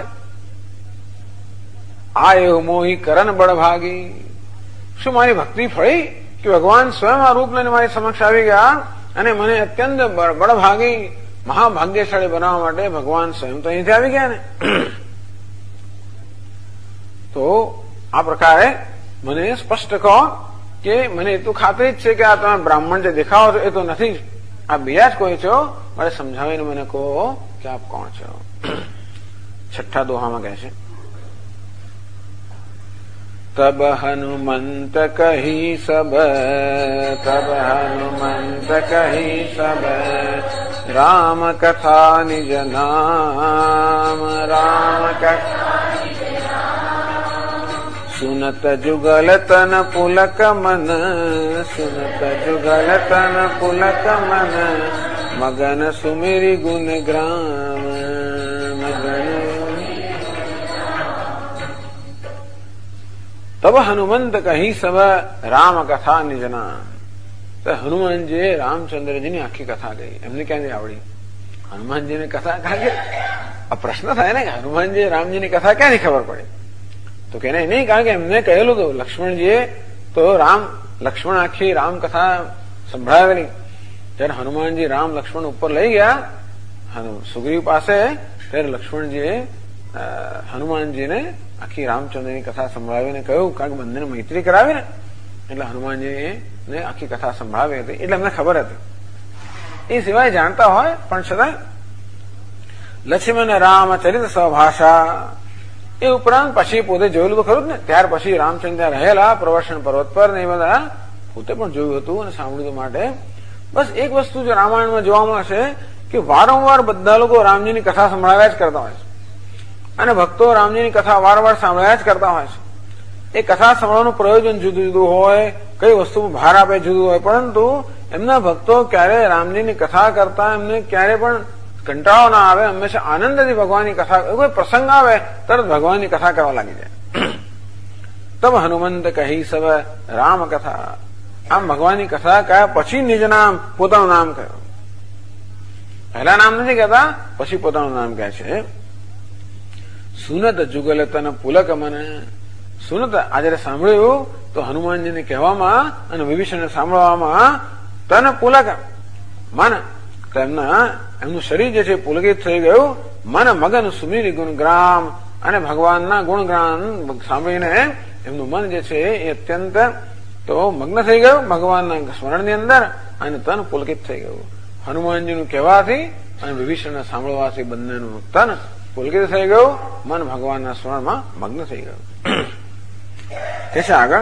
આ એવું મોહી કરણ બળભાગી. શું મારી ભક્તિ ફળી કે ભગવાન સ્વયં આ રૂપ લઈને મારી સમક્ષ આવી ગયા અને મને અત્યંત બળભાગી મહાભાગ્યશાળી બનાવવા માટે ભગવાન સ્વયં તો અહીંથી આવી ગયા ને? તો આ પ્રકારે મને સ્પષ્ટ કહો કે મને એટલું ખાતરી જ છે કે આ તમે બ્રાહ્મણ જે દેખાવો છો એ તો નથી જ, આ બીજા જ કોઈ છો. મારે સમજાવીને મને કહો કે આપ કોણ છો. છઠ્ઠા દોહામાં કહે છે, તબ હનુમંત કહી સબ, તબ હનુમંત કહી સબ, રામ કથા નિજ નામ, રામ કથા સુનત જુગલ તન પુલક મન, સુનત જુગલ તન પુલક મન, મગન સુમેરી ગુણ ગ્રામ, મગન. તબ હનુમંત કહી સબ રામ કથા નિજના. તો હનુમાનજીએ રામચંદ્રજીની આખી કથા કહી. એમને ક્યાંથી આવડી? હનુમાનજીની કથા કારણ કે આ પ્રશ્ન થાય ને કે હનુમાનજી રામજીની કથા ક્યાંથી ખબર પડી? તો કે નહીં, કારણ કે એમને કહેલું હતું લક્ષ્મણજીએ તો લક્ષ્મણ આખી રામ કથા સંભળાવેલી. જયારે હનુમાનજી રામ લક્ષ્મણ ઉપર લઈ ગયા સુગ્રીવ પાસે, ત્યારે લક્ષ્મણજીએ હનુમાનજીને આખી રામચંદ્રની કથા સંભળાવીને કહ્યું, કારણ કે બંનેને મૈત્રી કરાવી ને એટલે હનુમાનજીને આખી કથા સંભળાવી હતી. એટલે એમને ખબર હતી. એ સિવાય જાણતા હોય પણ છતાં લક્ષ્મણ રામ ચરિત સ્વભાષા એ ઉપરાંત પછી પોતે જોયેલું તો ખરું જ ને. ત્યાર પછી રામચંદ્ર ત્યાં રહેલા પ્રવર્ષણ પર્વત પર ને એ બધા પોતે પણ જોયું હતું અને સાંભળ્યું માટે. બસ એક વસ્તુ જે રામાયણમાં જોવા મળશે કે વારંવાર બધા લોકો રામજીની કથા સંભળાવ્યા જ કરતા હોય છે અને ભક્તો રામજીની કથા વારંવાર સાંભળ્યા જ કરતા હોય છે. એ કથા સાંભળવાનું પ્રયોજન જુદું જુદું હોય, કઈ વસ્તુમાં ભાર આપે જુદું હોય, પરંતુ એમના ભક્તો ક્યારે રામજીની કથા કરતા એમને ક્યારે પણ કંટાળો ના આવે. હંમેશા આનંદથી ભગવાનની કથા, કોઈ પ્રસંગ આવે તરત ભગવાનની કથા કરવા લાગી જાય. તબ હનુમંત કહી સબ રામ કથા. આમ ભગવાનની કથા કયા પછી નિજ નામ, પોતાનું નામ કહ્યું. પહેલા નામ નથી કહેતા, પછી પોતાનું નામ કહે છે. સુનત જુગલ તન પુલક મને. સુનત આ જયારે સાંભળ્યું તો હનુમાનજીને કહેવામાં અને વિભીષણને સાંભળવામાં તન પુલક મન, એમનું શરીર જે છે પુલકિત થઈ ગયું. મન મગન સુમીરી ગુણગ્રામ, અને ભગવાનના ગુણગાન સાંભળીને એમનું મન જે છે એ અત્યંત તો મગ્ન થઈ ગયું ભગવાનના સ્મરણની અંદર, અને તન પુલકિત થઈ ગયું. હનુમાનજીનું કહેવાથી અને વિભીષણને સાંભળવાથી બંનેનું તન પુલકિત થઈ ગયું, મન ભગવાનના સ્મરણમાં મગ્ન થઈ ગયું. કે છે આગળ,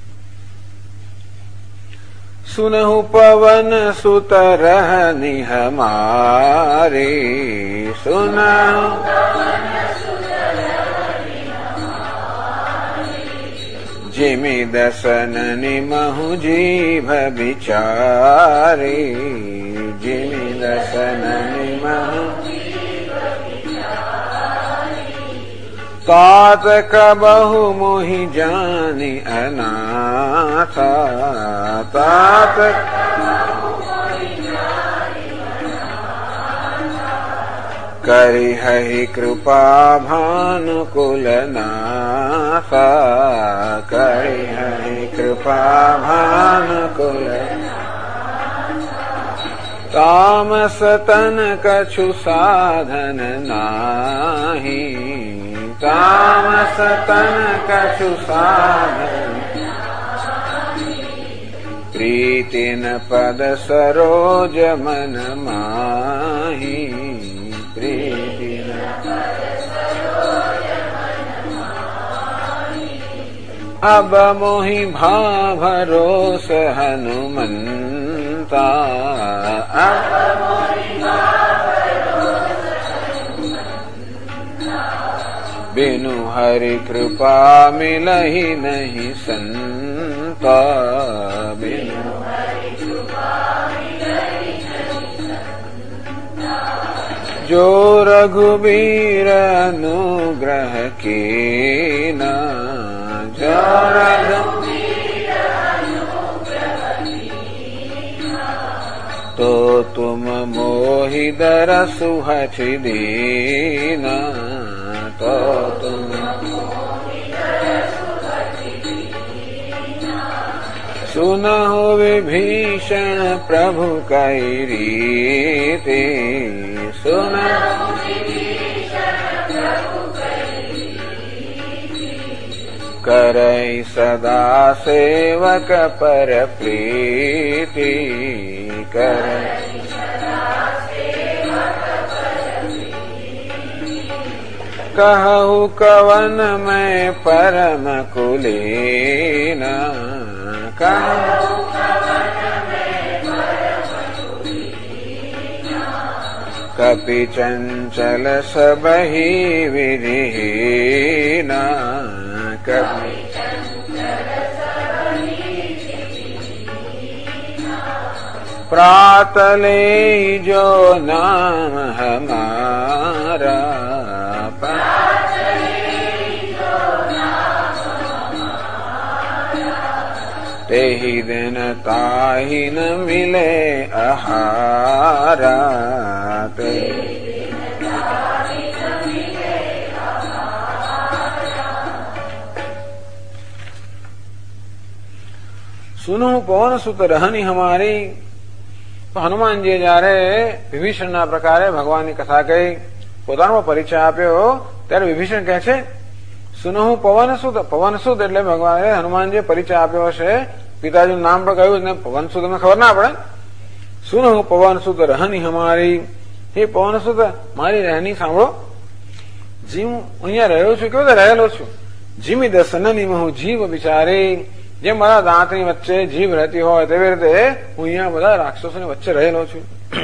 સુનહુ પવન સુત રહની હમારી, સુનહુ जिमि दसन निमहु जीभ बिचारी, जिमि दसन निमहु तात कबहु मोहि जानि अनाथ तात करिहहि कृपा भानुकुलनाथ करिहहि कृपा भानुकुल तामस तन कछु साधन नाही तामस तन कछु साधन प्रीति न पद सरोज मन माही प्रीति न अब मोहि भाव भरोस हनुमंता अब बिनु हरि कृपा मिलहि नहीं संता बिनु जो रघुबीर अनुग्रह कीना जो रघुबीर तो तुम मोहि दरसु हठि दीना तो तुम सुनहु विभीषण प्रभु कई रीति सुनहु करई सदा सेवक पर प्रीति करई कहु कवन मैं परम कुलीना कहु कपि चंचल सबहि विधिहीना कपि प्रातले जो नाम हमारा तेहि दिन ताहि न मिले आहारा सुनो पवन सुत रहनी हमारी। तो हनुमान जी जયારે વિભીષણના પ્રકારે ભગવાનની કથા કહી પોતાનો પરિચય આપ્યો ત્યારે વિભીષણ કહે છે સુનહુ પવનસુત પવનસુત એટલે ભગવાને હનુમાનજી પરિચય આપ્યો હશે પિતાજીનું નામ પણ કહ્યું ને પવનસુત તમને ખબર ના પડે સુનહુ પવનસુત રહની હમારી હે પવનસુત મારી રહેની સાંભળો જીવ અહીંયા રહ્યો છું કેવો રહેલો છું જીમી દસનની હું જીવ બિચારી જે મારા દાંતની વચ્ચે જીભ રહેતી હોય તેવી રીતે હું અહીંયા બધા રાક્ષસોની વચ્ચે રહેલો છું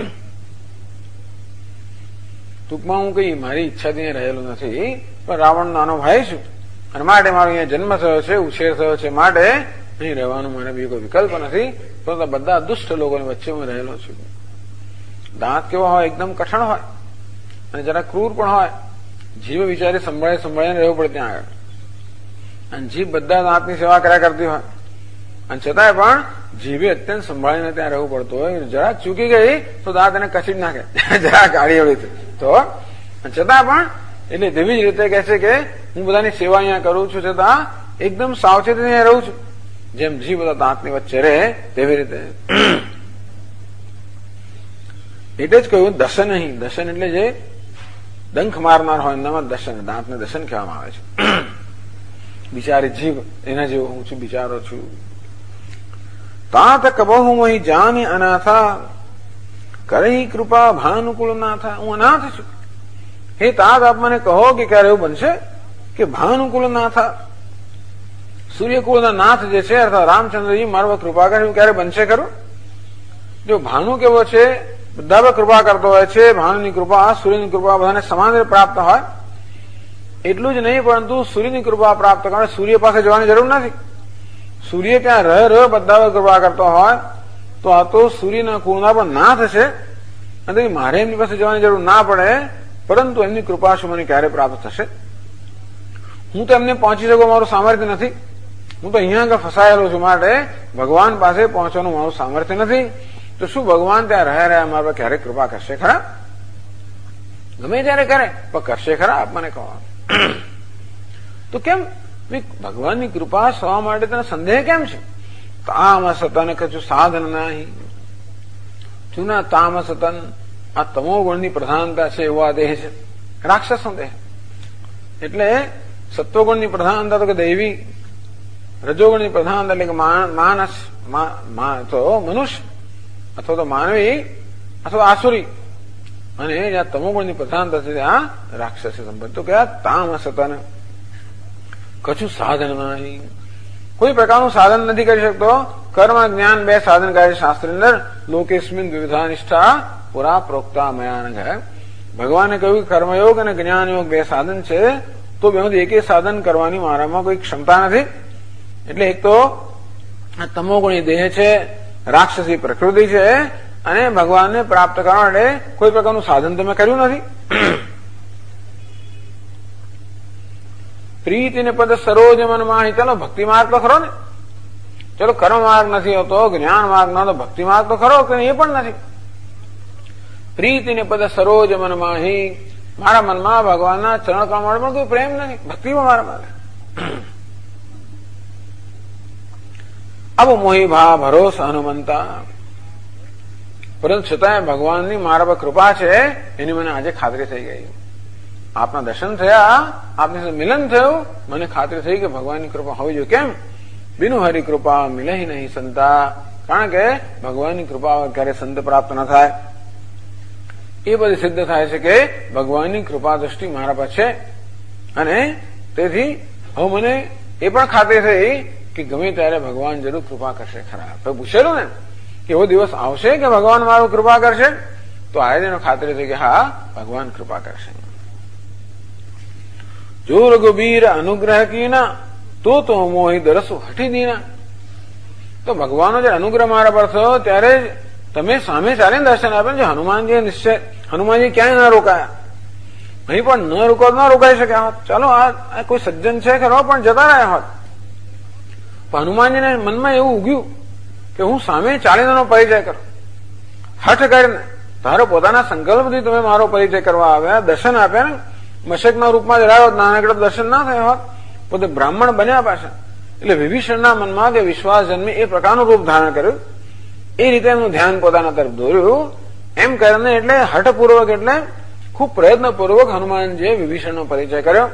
ટૂંકમાં હું કઈ મારી ઈચ્છાથી રહેલો નથી પણ રાવણ નાનો ભાઈ છું અને માટે મારો અહીંયા જન્મ થયો છે ઉછેર થયો છે માટે અહીં રહેવાનો મારે બીજો કોઈ વિકલ્પ નથી પરંતુ બધા દુષ્ટ લોકોની વચ્ચે હું રહેલો છું દાંત કેવો હોય એકદમ કઠણ હોય અને જરા ક્રૂર પણ હોય જીભ વિચારી સંભાળીને રહેવું પડે ત્યાં આગળ અને જીભ બધા દાંતની સેવા કર્યા કરતી હોય અને છતાંય પણ જીભે અત્યંત સંભાળીને ત્યાં રહેવું પડતું હોય જરા ચૂકી ગઈ તો દાંત એને કચી જ નાખે જરા કાઢી એવી તો છતાં પણ એટલે તેવી જ રીતે કહે છે કે હું બધાની સેવા અહીંયા કરું છું છતાં એકદમ સાવચેતી અહીંયા રહું છું જેમ જીભ બધા દાંતની વચ્ચે રહે તેવી રીતે એટલે જ કહ્યું દશન અહીં દશન એટલે જે ડંખ મારનાર હોય એનામાં દશન દાંતને દશન કહેવામાં આવે છે બિચારી જીભ એના જેવો હું છું બિચારો છું તાત કબહુ મોહી જાની અનાથા કરી કૃપા ભાનુકુળ નાથા હું અનાથ છું હે તાત આપ મને કહો કે ક્યારે એવું બનશે કે ભાનુકુળ નાથા સૂર્યકુળના નાથ જે છે અર્થાત રામચંદ્રજી મારા પર કૃપા કરે એવું ક્યારે બનશે ખરું જો ભાનુ કેવો છે બધા પર કૃપા કરતો હોય છે ભાનુની કૃપા સૂર્યની કૃપા બધાને સમાન રીતે પ્રાપ્ત હોય એટલું જ નહીં પરંતુ સૂર્યની કૃપા પ્રાપ્ત કરવા સૂર્ય પાસે જવાની જરૂર નથી સૂર્ય ત્યાં રહ બધા કૃપા કરતો હોય તો આ તો સૂર્યના કુળના પણ નાથ છે અને મારે એમની પાસે જવાની જરૂર ના પડે પરંતુ એમની કૃપા શું મને ક્યારે પ્રાપ્ત થશે હું તો એમને પહોંચી શકું, મારું સામર્થ્ય નથી. હું તો અહીંયા આગળ ફસાયેલો છું, માટે ભગવાન પાસે પહોંચવાનું મારું સામર્થ્ય નથી. તો શું ભગવાન ત્યાં રહ્યા મારા પર ક્યારેક કૃપા કરશે ખરા? ગમે ત્યારે કરે, પણ કરશે ખરા? આપ મને કહો. તો કેમ ભગવાનની કૃપા થવા માટે તને સંદેહ કેમ છે? તામસ તન કછું સાધન નહીં. જૂના તામસ તન, આ તમો ગુણની પ્રધાનતા છે એવો આ દેહ છે, રાક્ષસનો દેહ. એટલે સત્વગુણની પ્રધાનતા તો કે દૈવી, રજોગુણની પ્રધાનતા એટલે કે માનસ, તો મનુષ્ય અથવા તો માનવી અથવા આસુરી, અને જ્યાં તમોગુણની પ્રધાનતા છે ત્યાં રાક્ષસી સંબંધ. તો કે તામસ તન કછું સાધન નહીં, કોઈ પ્રકારનું સાધન નથી કરી શકતો. કર્મ જ્ઞાન બે સાધન કહે છે શાસ્ત્રની અંદર. લોકેસ્મિન દ્વિવિધા નિષ્ઠા પુરા પ્રોક્તા મયાનઘ. ભગવાને કહ્યું કર્મયોગ અને જ્ઞાનયોગ બે સાધન છે, તો બેમાંથી એકે સાધન કરવાની મારામાં કોઈ ક્ષમતા નથી. એટલે એક તો તમોગુણી દેહ છે, રાક્ષસી પ્રકૃતિ છે, અને ભગવાનને પ્રાપ્ત કરવા માટે કોઈ પ્રકારનું સાધન તમે કર્યું નથી. પ્રીતિને પદ સરોજ મન માહી. ચાલો ભક્તિ માર્ગ તો ખરો ને, ચલો કર્મ માર્ગ નથી હોતો, જ્ઞાન માર્ગ ન તો ભક્તિ માર્ગ તો ખરો, કે એ પણ નથી. પ્રીતિને પદ સરોજ મન માહી, મારા મનમાં ભગવાનના ચરણ કમળ પણ કોઈ પ્રેમ નથી, ભક્તિમાં મારા માટે. આવો મોહી ભાવ ભરોસ હનુમંતા. પરંતુ છતાંય ભગવાનની મારા પર કૃપા છે એની મને આજે ખાતરી થઈ ગઈ. આપના દર્શન થયા, આપની સાથે મિલન થયું, મને ખાતરી થઈ કે ભગવાનની કૃપા હોવી જોઈએ. કેમ? બિનુ હરિ કૃપા મિલે નહીં સંતા. કારણ કે ભગવાનની કૃપા ક્યારે સંત પ્રાપ્ત ન થાય. એ બધી સિદ્ધ થાય છે કે ભગવાનની કૃપા દ્રષ્ટિ મારા પર છે. અને તેથી હવે મને એ પણ ખાતરી થઈ કે ગમે ત્યારે ભગવાન જરૂર કૃપા કરશે ખરા. તો પૂછેલું ને કે એવો દિવસ આવશે કે ભગવાન મારું કૃપા કરશે? તો આજે એનો ખાતરી થઈ કે હા, ભગવાન કૃપા કરશે. જો રઘુબીર અનુગ્રહ કીના તો મોહી દરસુ હટી દીના. તો ભગવાનનો જે અનુગ્રહ મારા પર થયો ત્યારે જ તમે સામે ચાલીને દર્શન આપ્યા. જે હનુમાનજી નિશ્ચય, હનુમાનજી ક્યાંય ન રોકાયા, અહીં પણ ન રોકાઈ શક્યા હોત. ચાલો આ કોઈ સજ્જન છે ખરો, પણ જતા રહ્યા હોત. પણ હનુમાનજીને મનમાં એવું ઉગ્યું કે હું સામે ચાલીનો પરિચય કરું. હઠ કરીને તારો પોતાના સંકલ્પથી તમે મારો પરિચય કરવા આવ્યા, દર્શન આપ્યા ને. મશકના રૂપમાં જ રહ્યો, નાનકડો દર્શન ના થયો હોત, પોતે બ્રાહ્મણ બન્યા પાછા. એટલે વિભીષણના મનમાં કે વિશ્વાસ જન્મે એ પ્રકારનું રૂપ ધારણ કર્યું. એ રીતે એમનું ધ્યાન પોતાના તરફ દોર્યું. એમ કરીને એટલે હઠપૂર્વક, એટલે ખૂબ પ્રયત્નપૂર્વક હનુમાનજીએ વિભીષણનો પરિચય કર્યો.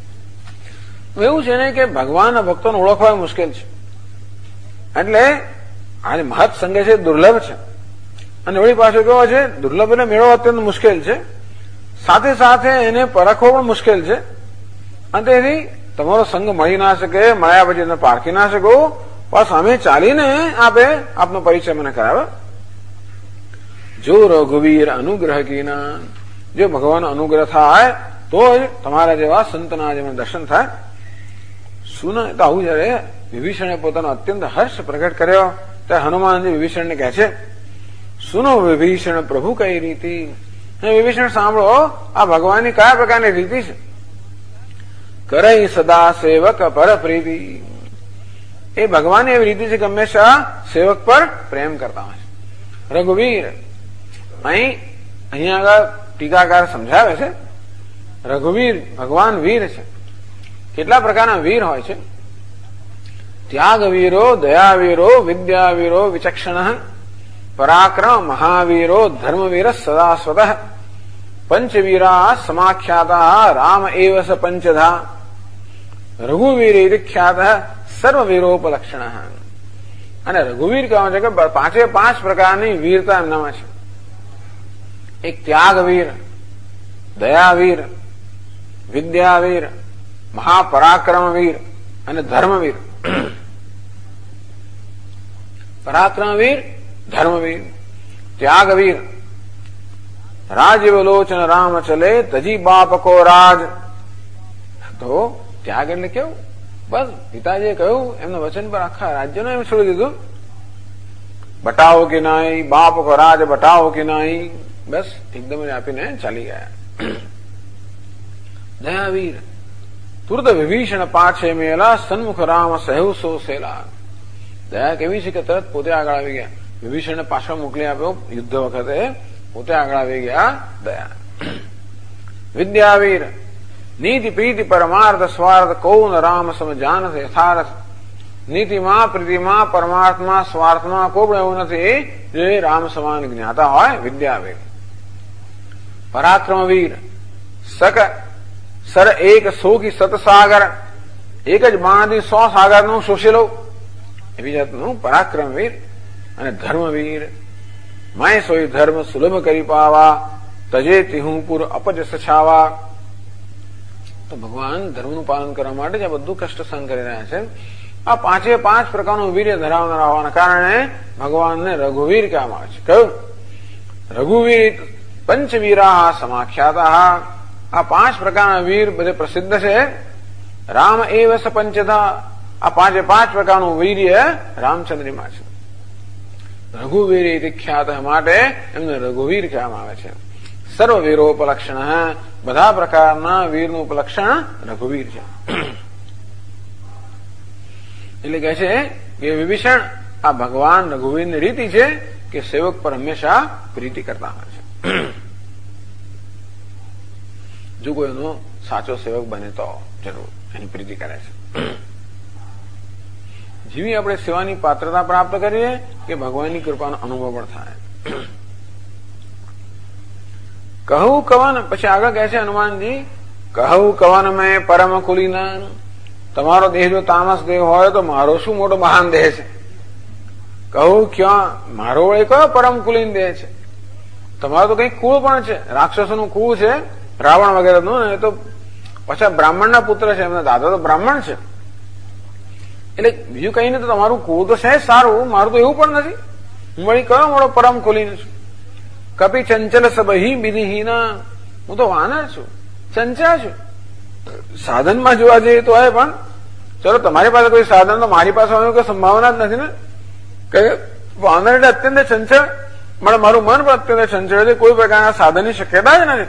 એવું છે ને કે ભગવાનના ભક્તોને ઓળખવા મુશ્કેલ છે. એટલે આજે મહત સંગે છે, દુર્લભ છે. અને વળી પાછો કેવો છે, દુર્લભ એટલે મેળવવો અત્યંત મુશ્કેલ છે, સાથે સાથે એને પરખવો પણ મુશ્કેલ છે. અને તેથી તમારો સંગ મળી ના શકે, મળ્યા પછી તમે પારખી ના શકો, પણ સામે ચાલીને આપનો પરિચય મને કરાવે. જો રઘુવીર અનુગ્રહ કીના, જો ભગવાન અનુગ્રહ થાય તો જ તમારા જેવા સંતના જેવા દર્શન થાય. શું તો આવું જયારે વિભીષણે પોતાનો અત્યંત હર્ષ પ્રગટ કર્યો ત્યારે હનુમાનજી વિભીષણને કહે છે, સુનો વિભીષણ પ્રભુ કઈ રીતિ. વિભીષણ સાંભળો, આ ભગવાનની કયા પ્રકારની રીતિ છે. કરઈ સદા સેવક પર પ્રીતિ. એ ભગવાનની એવી રીતિ છે કે હંમેશા સેવક પર પ્રેમ કરતા હોય છે. રઘુવીર, અહીંયા આગળ ટીકાકાર સમજાવે છે, રઘુવીર ભગવાન વીર છે. કેટલા પ્રકારના વીર હોય છે? ત્યાગવીરો, દયાવીરો, વિદ્યાવીરો, વિચક્ષણ, પરાક્રમ, મહાવીરો, ધર્મવીર સદાસ્વત, પંચવીરા સમાખ્યાતા રામ એવ સ પંચધા, રઘુવીર ખ્યાત સર્વવીરોપલક્ષણ. અને રઘુવીર કહેવાય છે કે પાંચે પાંચ પ્રકારની વીરતા એમનામાં છે. એક ત્યાગવીર, દયાવીર, વિદ્યાવીર, મહાપરાક્રમવીર અને ધર્મવીર. પરાક્રમવીર, ધર્મવીર, ત્યાગવીર. રાજવલોચન રામ ચલે તજી બાપ કો રાજ. તો ત્યાગ એટલે કેવું? બસ પિતાજીએ કહ્યું, એમના વચન પર આખા રાજ્યને એમ છોડી દીધું. બટાવો કે નાઈ, બાપ કો રાજ બટાવો કે નાઈ, બસ એકદમ આપીને ચાલી ગયા. દયાવીર, તુરત વિભીષણ પાછે મેલા સન્મુખ રામ સહેવ સો સેલા. દયા કેવી છે કે તરત પોતે આગળ આવી ગયા. વિભીષણને પાછળ મોકલી આપ્યો યુદ્ધ વખતે, પોતે આગળ આવી ગયા દયા. વિદ્યાવીર નીતિ પ્રીતિ પરમાર્થ સ્વાર્થ કૌન રામ સમ જાનથ યથાર્થ. નીતિમાં, પ્રીતિમાં, પરમાર્થમાં, સ્વાર્થમાં કોઈ પણ એવું નથી જે રામ સમાન જ્ઞાતા હોય. વિદ્યાવીર. પરાક્રમવીર સક સર એક સોકી સતસાગર. એક જ બાણથી 100 સાગરનું શોષી લઉં એવી જાતનું પરાક્રમવીર. અને ધર્મવીર માય સોઈ ધર્મ સુલભ કરી પાવા તજે તિહુપુર અપજ સછાવા. તો ભગવાન ધર્મનું પાલન કરવા માટે જે બધું કષ્ટ સહન કરી રહ્યા છે. આ 5 પ્રકારનું વીર્ય ધરાવનારા હોવાના કારણે ભગવાનને રઘુવીર કહેવામાં આવે છે. કયું? રઘુવીર પંચવીરા સમાખ્યાતા. આ 5 પ્રકારના વીર બધે પ્રસિદ્ધ છે. રામ એવ સ પંચધા. આ 5 પ્રકારનું વીર્ય રામચંદ્રમાં છે. રઘુવીર ઇતિ ખ્યાત માટે એમને રઘુવીર કહેવામાં આવે છે. સર્વ વીરોપલક્ષણ, બધા પ્રકારના વીરનું ઉપલક્ષણ રઘુવીર છે. એટલે કહે છે કે વિભીષણ આ ભગવાન રઘુવીરની રીતિ છે કે સેવક પર હંમેશા પ્રીતિ કરતા હોય છે. જો કોઈ એનો સાચો સેવક બને તો જરૂર એની પ્રીતિ કરે છે. જેવી આપણે સેવાની પાત્રતા પ્રાપ્ત કરીએ કે ભગવાનની કૃપાનો અનુભવ પણ થાય. કહું કવન, પછી આગળ કહે છે હનુમાનજી, કહું કવન મેં પરમ કુલીના. તમારો દેહ જો તામસ દેહ હોય તો મારો શું મોટો મહાન દેહ છે. કહું ક્યાં, મારો એક પરમ કુલીન દેહ છે. તમારો તો કઈક કુળ પણ છે, રાક્ષસોનું કુળ છે રાવણ વગેરેનું. એ તો પાછા બ્રાહ્મણના પુત્ર છે, એમના દાદા તો બ્રાહ્મણ છે. એટલે બીજું કઈ નહીં, તો તમારું કુળ તો છે સારું, મારું તો એવું પણ નથી. હું વળી કયો મોટો પરમ કુલીન છું. કપી ચંચલ સબહી વિધિહીના. હું તો વાનર છું, ચંચા છું. સાધનમાં જોવા જઈએ તો હોય, પણ ચલો તમારી પાસે કોઈ સાધન તો મારી પાસે હોય કોઈ સંભાવના જ નથી ને. કે વાનર એટલે અત્યંત ચંચળ, મારું મન પણ અત્યંત ચંચળ છે. કોઈ પ્રકારના સાધનની શક્યતા જ નથી.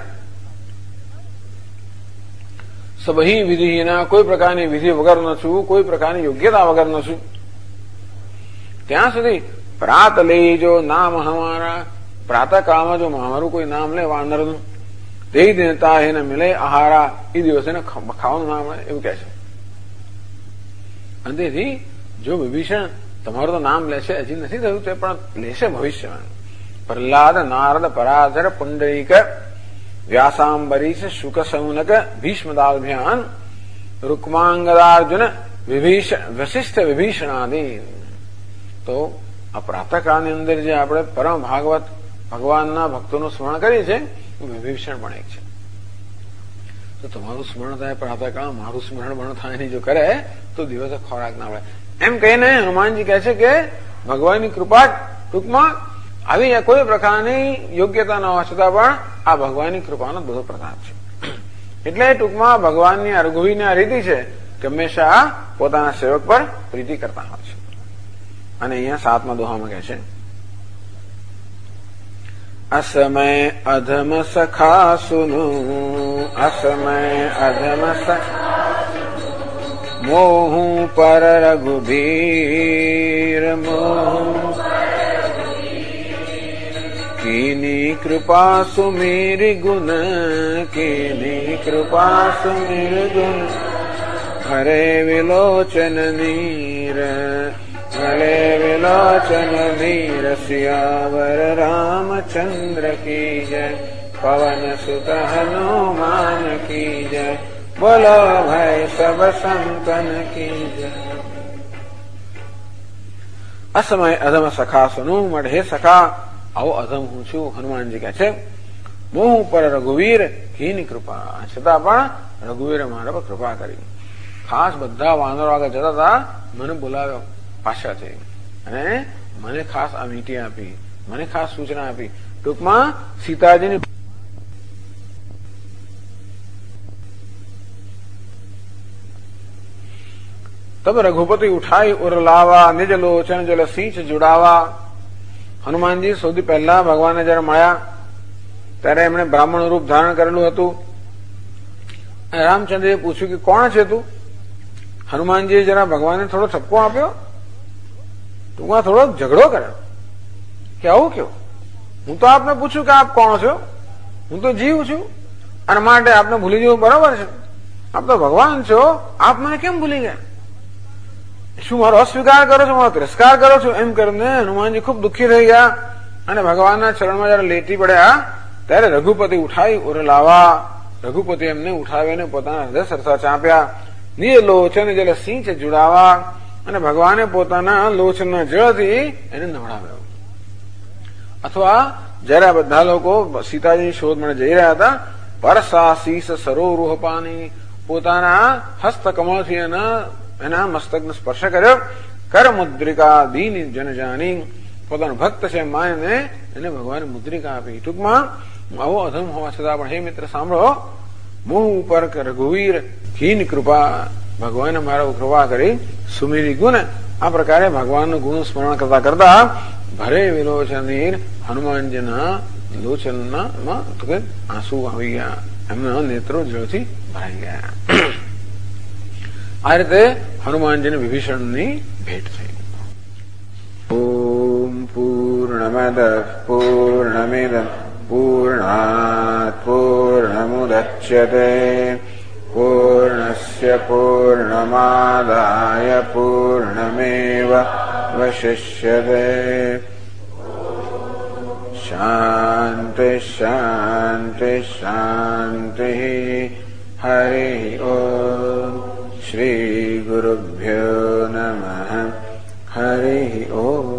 સબહી વિધિહીના, કોઈ પ્રકારની વિધિ વગરનો છું, કોઈ પ્રકારની યોગ્યતા વગરનો છું. ત્યાં સુધી પ્રાત લેજો નામ હમારા. પ્રાતઃકાળમાં જો મારું કોઈ નામ લે વાનરનું, તે દેતા એને મિલે આહારા. એ દિવસે ખાવાનું નામ મળે એવું કહે છે. અને તેથી જો વિભીષણ તમારું તો નામ લેશે, હજી નથી થયું તે પણ લેશે ભવિષ્યમાં. પ્રહલાદ, નારદ, પરાશર, પુંડરીક, વ્યાસાંબરીશ, શુક સૌનક, ભીષ્મદાભ્યાન, રૂકમાંગદાર્જુન, વશિષ્ઠ વિભીષણાદિ. તો આ પ્રાતઃકાળની અંદર જે આપણે પરમ ભાગવત ભગવાનના ભક્તોનું સ્મરણ કરીએ છીએ, વિભીષણ પણ એક છે. તો તમારું સ્મરણ થાય પ્રાતઃકાળ, મારું સ્મરણ પણ થાય નહીં જો કરે તો દિવસે ખોરાક ના મળે. એમ કહીને હનુમાનજી કહે છે કે ભગવાનની કૃપા ટૂંકમાં આવી જાય. કોઈ પ્રકારની યોગ્યતા ન હોવા છતાં પણ આ ભગવાનની કૃપાનો બધો પ્રતાપ છે. એટલે ટૂંકમાં ભગવાનની આ રઘુવીરની આ રીતિ છે કે હંમેશા પોતાના સેવક પર પ્રીતિ કરતા હોય છે. અને અહીંયા 7મા દોહામાં કહે છે, અસમય અધમ સખા સુનુ. અસમય અધમ મોહું પર રઘુબીર. મોહું કીની કૃપા સુમેરી ગુણ. કીની કૃપા સુમેરી ગુણ. હરે વિલોચન નીર. હરે વિલોચન વીર. સિયાવર રામચંદ્ર કી જય. પવન સુત હનુમાન કી જય. બોલો ભાઈ સબ સંતન કી જય. અસમય અધમ સખા સુનું. મળે હે સખા, આવો અધમ હું છું. હનુમાનજી કહે છે મોહ પર રઘુવીર કીની કૃપા. છતાં પણ રઘુવીરે મારા પર કૃપા કરી. ખાસ બધા વાનરો આગળ જતા હતા, મને બોલાવ્યો પાછળથી અને મને ખાસ આ વીંટી આપી, મને ખાસ સૂચના આપી. ટૂંકમાં સીતાજીની તબ રઘુપતિ ઉઠાઈ ઉર લાવા. નિજ લોચન જલ સિંચ જુડાવા. હનુમાનજી સૌથી પહેલા ભગવાનને જયારે મળ્યા ત્યારે એમણે બ્રાહ્મણ રૂપ ધારણ કરેલું હતું. રામચંદ્રએ પૂછ્યું કે કોણ છે તું? હનુમાનજીએ જરા ભગવાનને થોડો ઠપકો આપ્યો, ટૂંકમાં થોડો ઝઘડો કર્યો કે આવું કેવું? હું તો આપને પૂછ્યું કે આપ કોણ છો? હું તો જીવ છું અને માટે આપને ભૂલી જવું બરાબર છે. આપ તો ભગવાન છો, આપ મને કેમ ભૂલી ગયા? શું મારો અસ્વીકાર કરો છો, મારો તિરસ્કાર કરો છો? એમ કરીને હનુમાનજી ખૂબ દુઃખી થઈ ગયા અને ભગવાનના ચરણમાં જયારે લેટી પડ્યા ત્યારે રઘુપતિ ઉઠાવી ઓરે લાવવા. રઘુપતિ એમને ઉઠાવીને પોતાના હૃદય સરસા ચાંપ્યા. નિજ લોચન જલ સિંચ જુડાવા અને ભગવાને પોતાના લોચનના જળથી એને નવડાવ્યો. અથવા જયારે આ બધા લોકો સીતાજીની શોધ માટે જઈ રહ્યા હતા, પરસા શીશ સરોરુહ પાની, પોતાના હસ્તકમળથી એના મસ્તકને સ્પર્શ કર્યો. કર મુદ્રિકા દીન જન જાની, પોતાનો ભક્ત છે માનીને એને ભગવાને મુદ્રિકા આપી. ટૂંકમાં આવો અધમ હોવા છતાં પણ હે મિત્ર સાંભળો, મોહ ઉપર રઘુવીર હીન કૃપા, ભગવાને મારા કૃપા કરી સુમેરી ગુણ. આ પ્રકારે ભગવાનનું ગુણ સ્મરણ કરતા કરતા ભરે વિલોચનીર હનુમાનજીના લોચનમાં આંસુ આવી ગયા, એમના નેત્રો જળથી ભરાઈ ગયા. આ રીતે હનુમાનજીને વિભીષણની ભેટ થઈ.
ઓમ પૂર્ણમદ પૂર્ણમિદં પૂર્ણાત પૂર્ણમુદચ્યતે પૂર્ણસ્ય પૂર્ણમાદાય પૂર્ણમેવાવશિષ્યતે. શાંતિ શાંતિ શાંતિ. હરિ ઓમ. શ્રી ગુરુભ્યો નમઃ. હરિ ઓમ.